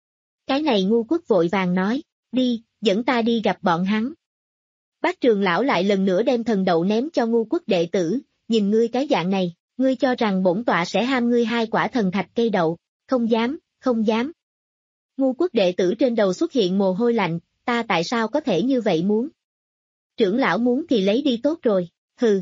Speaker 2: Cái này ngu quốc vội vàng nói, đi, dẫn ta đi gặp bọn hắn. Bát Trường lão lại lần nữa đem thần đậu ném cho ngu quốc đệ tử, nhìn ngươi cái dạng này, ngươi cho rằng bổn tọa sẽ ham ngươi hai quả thần thạch cây đậu, không dám, không dám. Ngu quốc đệ tử trên đầu xuất hiện mồ hôi lạnh, ta tại sao có thể như vậy muốn? Trưởng lão muốn thì lấy đi tốt rồi, hừ.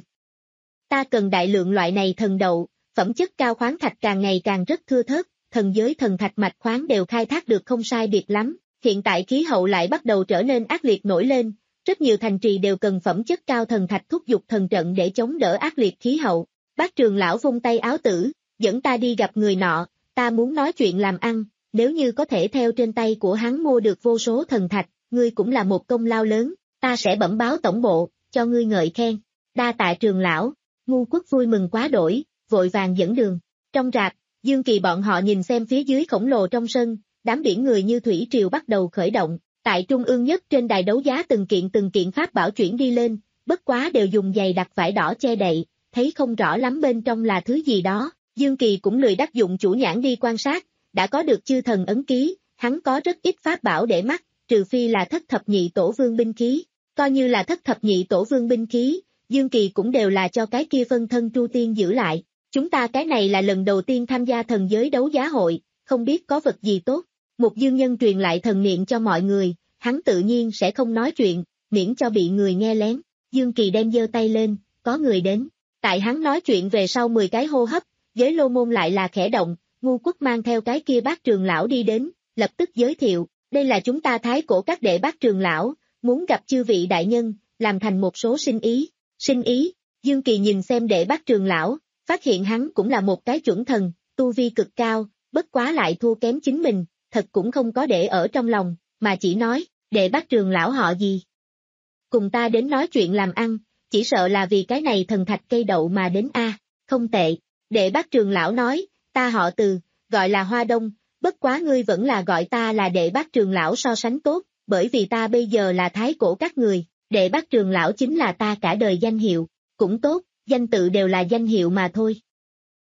Speaker 2: Ta cần đại lượng loại này thần đậu, phẩm chất cao khoáng thạch càng ngày càng rất thưa thớt, thần giới thần thạch mạch khoáng đều khai thác được không sai biệt lắm, hiện tại khí hậu lại bắt đầu trở nên ác liệt nổi lên, rất nhiều thành trì đều cần phẩm chất cao thần thạch thúc giục thần trận để chống đỡ ác liệt khí hậu. Bát Trường lão vung tay áo tử, dẫn ta đi gặp người nọ, ta muốn nói chuyện làm ăn, nếu như có thể theo trên tay của hắn mua được vô số thần thạch, ngươi cũng là một công lao lớn, ta sẽ bẩm báo tổng bộ, cho ngươi ngợi khen. Đa tạ Trường lão, ngu quốc vui mừng quá đổi, vội vàng dẫn đường. Trong rạp, Dương Kỳ bọn họ nhìn xem phía dưới khổng lồ trong sân, đám biển người như thủy triều bắt đầu khởi động, tại trung ương nhất trên đài đấu giá từng kiện từng kiện pháp bảo chuyển đi lên, bất quá đều dùng giày đặc vải đỏ che đậy, thấy không rõ lắm bên trong là thứ gì đó, Dương Kỳ cũng lười đắc dụng chủ nhãn đi quan sát, đã có được chư thần ấn ký, hắn có rất ít pháp bảo để mắt, trừ phi là thất thập nhị tổ vương binh khí, coi như là thất thập nhị tổ vương binh khí, Dương Kỳ cũng đều là cho cái kia phân thân Tru Tiên giữ lại, chúng ta cái này là lần đầu tiên tham gia thần giới đấu giá hội, không biết có vật gì tốt, một dương nhân truyền lại thần niệm cho mọi người, hắn tự nhiên sẽ không nói chuyện, miễn cho bị người nghe lén, Dương Kỳ đem giơ tay lên, có người đến. Tại hắn nói chuyện về sau mười cái hô hấp, giới lô môn lại là khẽ động, ngu quốc mang theo cái kia Bát Trường lão đi đến, lập tức giới thiệu, đây là chúng ta thái cổ các đệ Bát Trường lão, muốn gặp chư vị đại nhân, làm thành một số sinh ý, sinh ý, Dương Kỳ nhìn xem đệ Bát Trường lão, phát hiện hắn cũng là một cái chuẩn thần, tu vi cực cao, bất quá lại thua kém chính mình, thật cũng không có để ở trong lòng, mà chỉ nói, đệ Bát Trường lão họ gì? Cùng ta đến nói chuyện làm ăn. Chỉ sợ là vì cái này thần thạch cây đậu mà đến a, không tệ, đệ Bát Trường lão nói, ta họ Từ, gọi là Hoa Đông, bất quá ngươi vẫn là gọi ta là đệ Bát Trường lão so sánh tốt, bởi vì ta bây giờ là thái cổ các người, đệ Bát Trường lão chính là ta cả đời danh hiệu, cũng tốt, danh tự đều là danh hiệu mà thôi.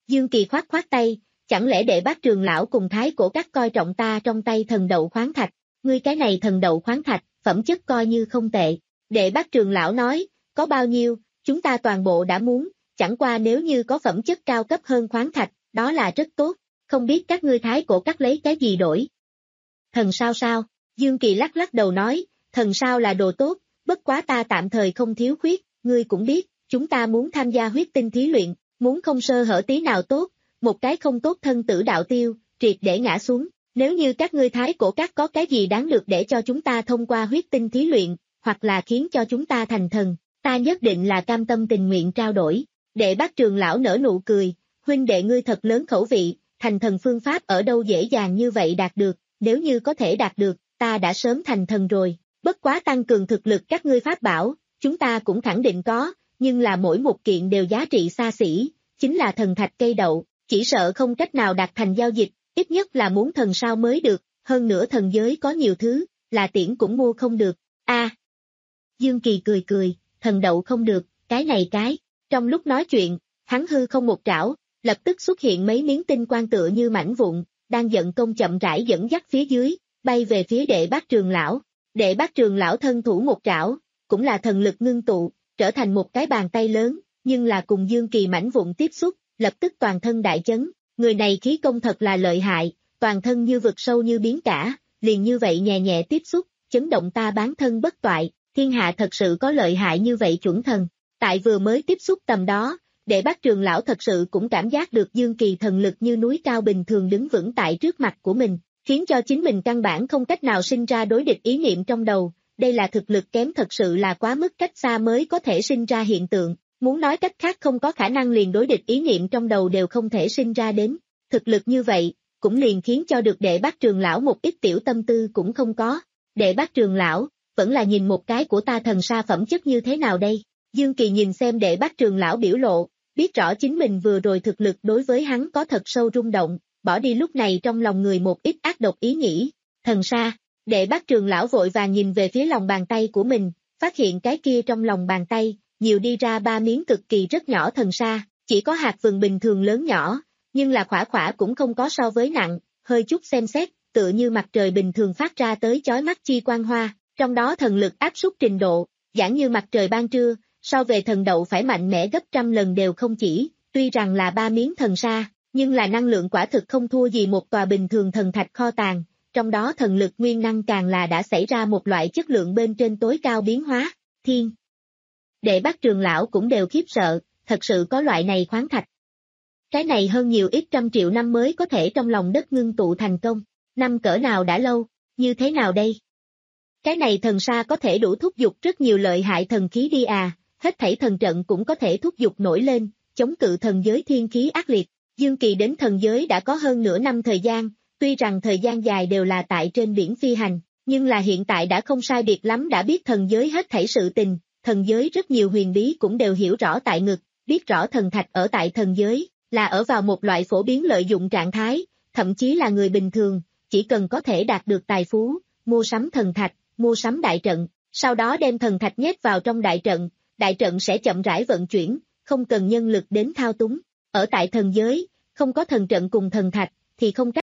Speaker 2: Dương Kỳ khoát khoát tay, chẳng lẽ Đệ Bác Trường lão cùng Thái Cổ Các coi trọng ta trong tay thần đậu khoáng thạch, ngươi cái này thần đậu khoáng thạch, phẩm chất coi như không tệ. Đệ Bác Trường lão nói, có bao nhiêu, chúng ta toàn bộ đã muốn, chẳng qua nếu như có phẩm chất cao cấp hơn khoáng thạch, đó là rất tốt, không biết các ngươi Thái Cổ Các lấy cái gì đổi. Thần sao sao, Dương Kỳ lắc lắc đầu nói, thần sao là đồ tốt, bất quá ta tạm thời không thiếu khuyết, ngươi cũng biết, chúng ta muốn tham gia huyết tinh thí luyện, muốn không sơ hở tí nào tốt, một cái không tốt thân tử đạo tiêu, triệt để ngã xuống, nếu như các ngươi Thái Cổ Các có cái gì đáng được để cho chúng ta thông qua huyết tinh thí luyện, hoặc là khiến cho chúng ta thành thần, ta nhất định là cam tâm tình nguyện trao đổi. Đệ Bác Trường lão nở nụ cười, huynh đệ ngươi thật lớn khẩu vị, thành thần phương pháp ở đâu dễ dàng như vậy đạt được, nếu như có thể đạt được, ta đã sớm thành thần rồi, bất quá tăng cường thực lực các ngươi pháp bảo, chúng ta cũng khẳng định có, nhưng là mỗi một kiện đều giá trị xa xỉ, chính là thần thạch cây đậu, chỉ sợ không cách nào đạt thành giao dịch, ít nhất là muốn thần sao mới được, hơn nữa thần giới có nhiều thứ, là tiễn cũng mua không được, a à, Dương Kỳ cười cười, thần đậu không được, cái này cái, trong lúc nói chuyện, hắn hư không một trảo, lập tức xuất hiện mấy miếng tinh quang tựa như mảnh vụn, đang giận công chậm rãi dẫn dắt phía dưới, bay về phía Đệ Bác Trường lão. Đệ Bác Trường lão thân thủ một trảo, cũng là thần lực ngưng tụ, trở thành một cái bàn tay lớn, nhưng là cùng Dương Kỳ mảnh vụn tiếp xúc, lập tức toàn thân đại chấn, người này khí công thật là lợi hại, toàn thân như vực sâu như biến cả, liền như vậy nhẹ nhẹ tiếp xúc, chấn động ta bán thân bất toại, thiên hạ thật sự có lợi hại như vậy chuẩn thần. Tại vừa mới tiếp xúc tầm đó, Đệ Bác Trường lão thật sự cũng cảm giác được Dương Kỳ thần lực như núi cao bình thường đứng vững tại trước mặt của mình, khiến cho chính mình căn bản không cách nào sinh ra đối địch ý niệm trong đầu, đây là thực lực kém thật sự là quá mức cách xa mới có thể sinh ra hiện tượng, muốn nói cách khác không có khả năng liền đối địch ý niệm trong đầu đều không thể sinh ra đến, thực lực như vậy, cũng liền khiến cho được Đệ Bác Trường lão một ít tiểu tâm tư cũng không có, Đệ Bác Trường lão, vẫn là nhìn một cái của ta thần sa phẩm chất như thế nào đây, Dương Kỳ nhìn xem Đệ Bác Trường lão biểu lộ, biết rõ chính mình vừa rồi thực lực đối với hắn có thật sâu rung động, bỏ đi lúc này trong lòng người một ít ác độc ý nghĩ, thần sa, Đệ Bác Trường lão vội vàng nhìn về phía lòng bàn tay của mình, phát hiện cái kia trong lòng bàn tay, nhiều đi ra ba miếng cực kỳ rất nhỏ thần sa, chỉ có hạt vừng bình thường lớn nhỏ, nhưng là khỏa khỏa cũng không có so với nặng, hơi chút xem xét, tựa như mặt trời bình thường phát ra tới chói mắt chi quang hoa, trong đó thần lực áp suất trình độ, giảng như mặt trời ban trưa, so về thần đậu phải mạnh mẽ gấp trăm lần đều không chỉ, tuy rằng là ba miếng thần sa, nhưng là năng lượng quả thực không thua gì một tòa bình thường thần thạch kho tàng, trong đó thần lực nguyên năng càng là đã xảy ra một loại chất lượng bên trên tối cao biến hóa, thiên. Đệ Bác Trường lão cũng đều khiếp sợ, thật sự có loại này khoáng thạch. Cái này hơn nhiều ít trăm triệu năm mới có thể trong lòng đất ngưng tụ thành công, năm cỡ nào đã lâu, như thế nào đây? Cái này thần sa có thể đủ thúc giục rất nhiều lợi hại thần khí đi à, hết thảy thần trận cũng có thể thúc giục nổi lên, chống cự thần giới thiên khí ác liệt. Dương Kỳ đến thần giới đã có hơn nửa năm thời gian, tuy rằng thời gian dài đều là tại trên biển phi hành, nhưng là hiện tại đã không sai biệt lắm đã biết thần giới hết thảy sự tình, thần giới rất nhiều huyền bí cũng đều hiểu rõ tại ngực, biết rõ thần thạch ở tại thần giới, là ở vào một loại phổ biến lợi dụng trạng thái, thậm chí là người bình thường, chỉ cần có thể đạt được tài phú, mua sắm thần thạch, mua sắm đại trận, sau đó đem thần thạch nhét vào trong đại trận, đại trận sẽ chậm rãi vận chuyển, không cần nhân lực đến thao túng. Ở tại thần giới, không có thần trận cùng thần thạch, thì không cách.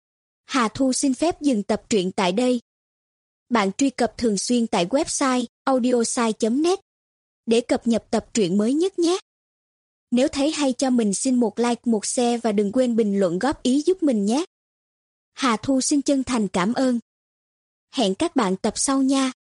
Speaker 3: Hà Thu xin phép dừng tập truyện tại đây. Bạn truy cập thường xuyên tại website audiosai chấm net để cập nhật tập truyện mới nhất nhé. Nếu thấy hay cho mình xin một like, một share và đừng quên bình luận góp ý giúp mình nhé. Hà Thu xin chân thành cảm ơn. Hẹn các bạn tập sau nha.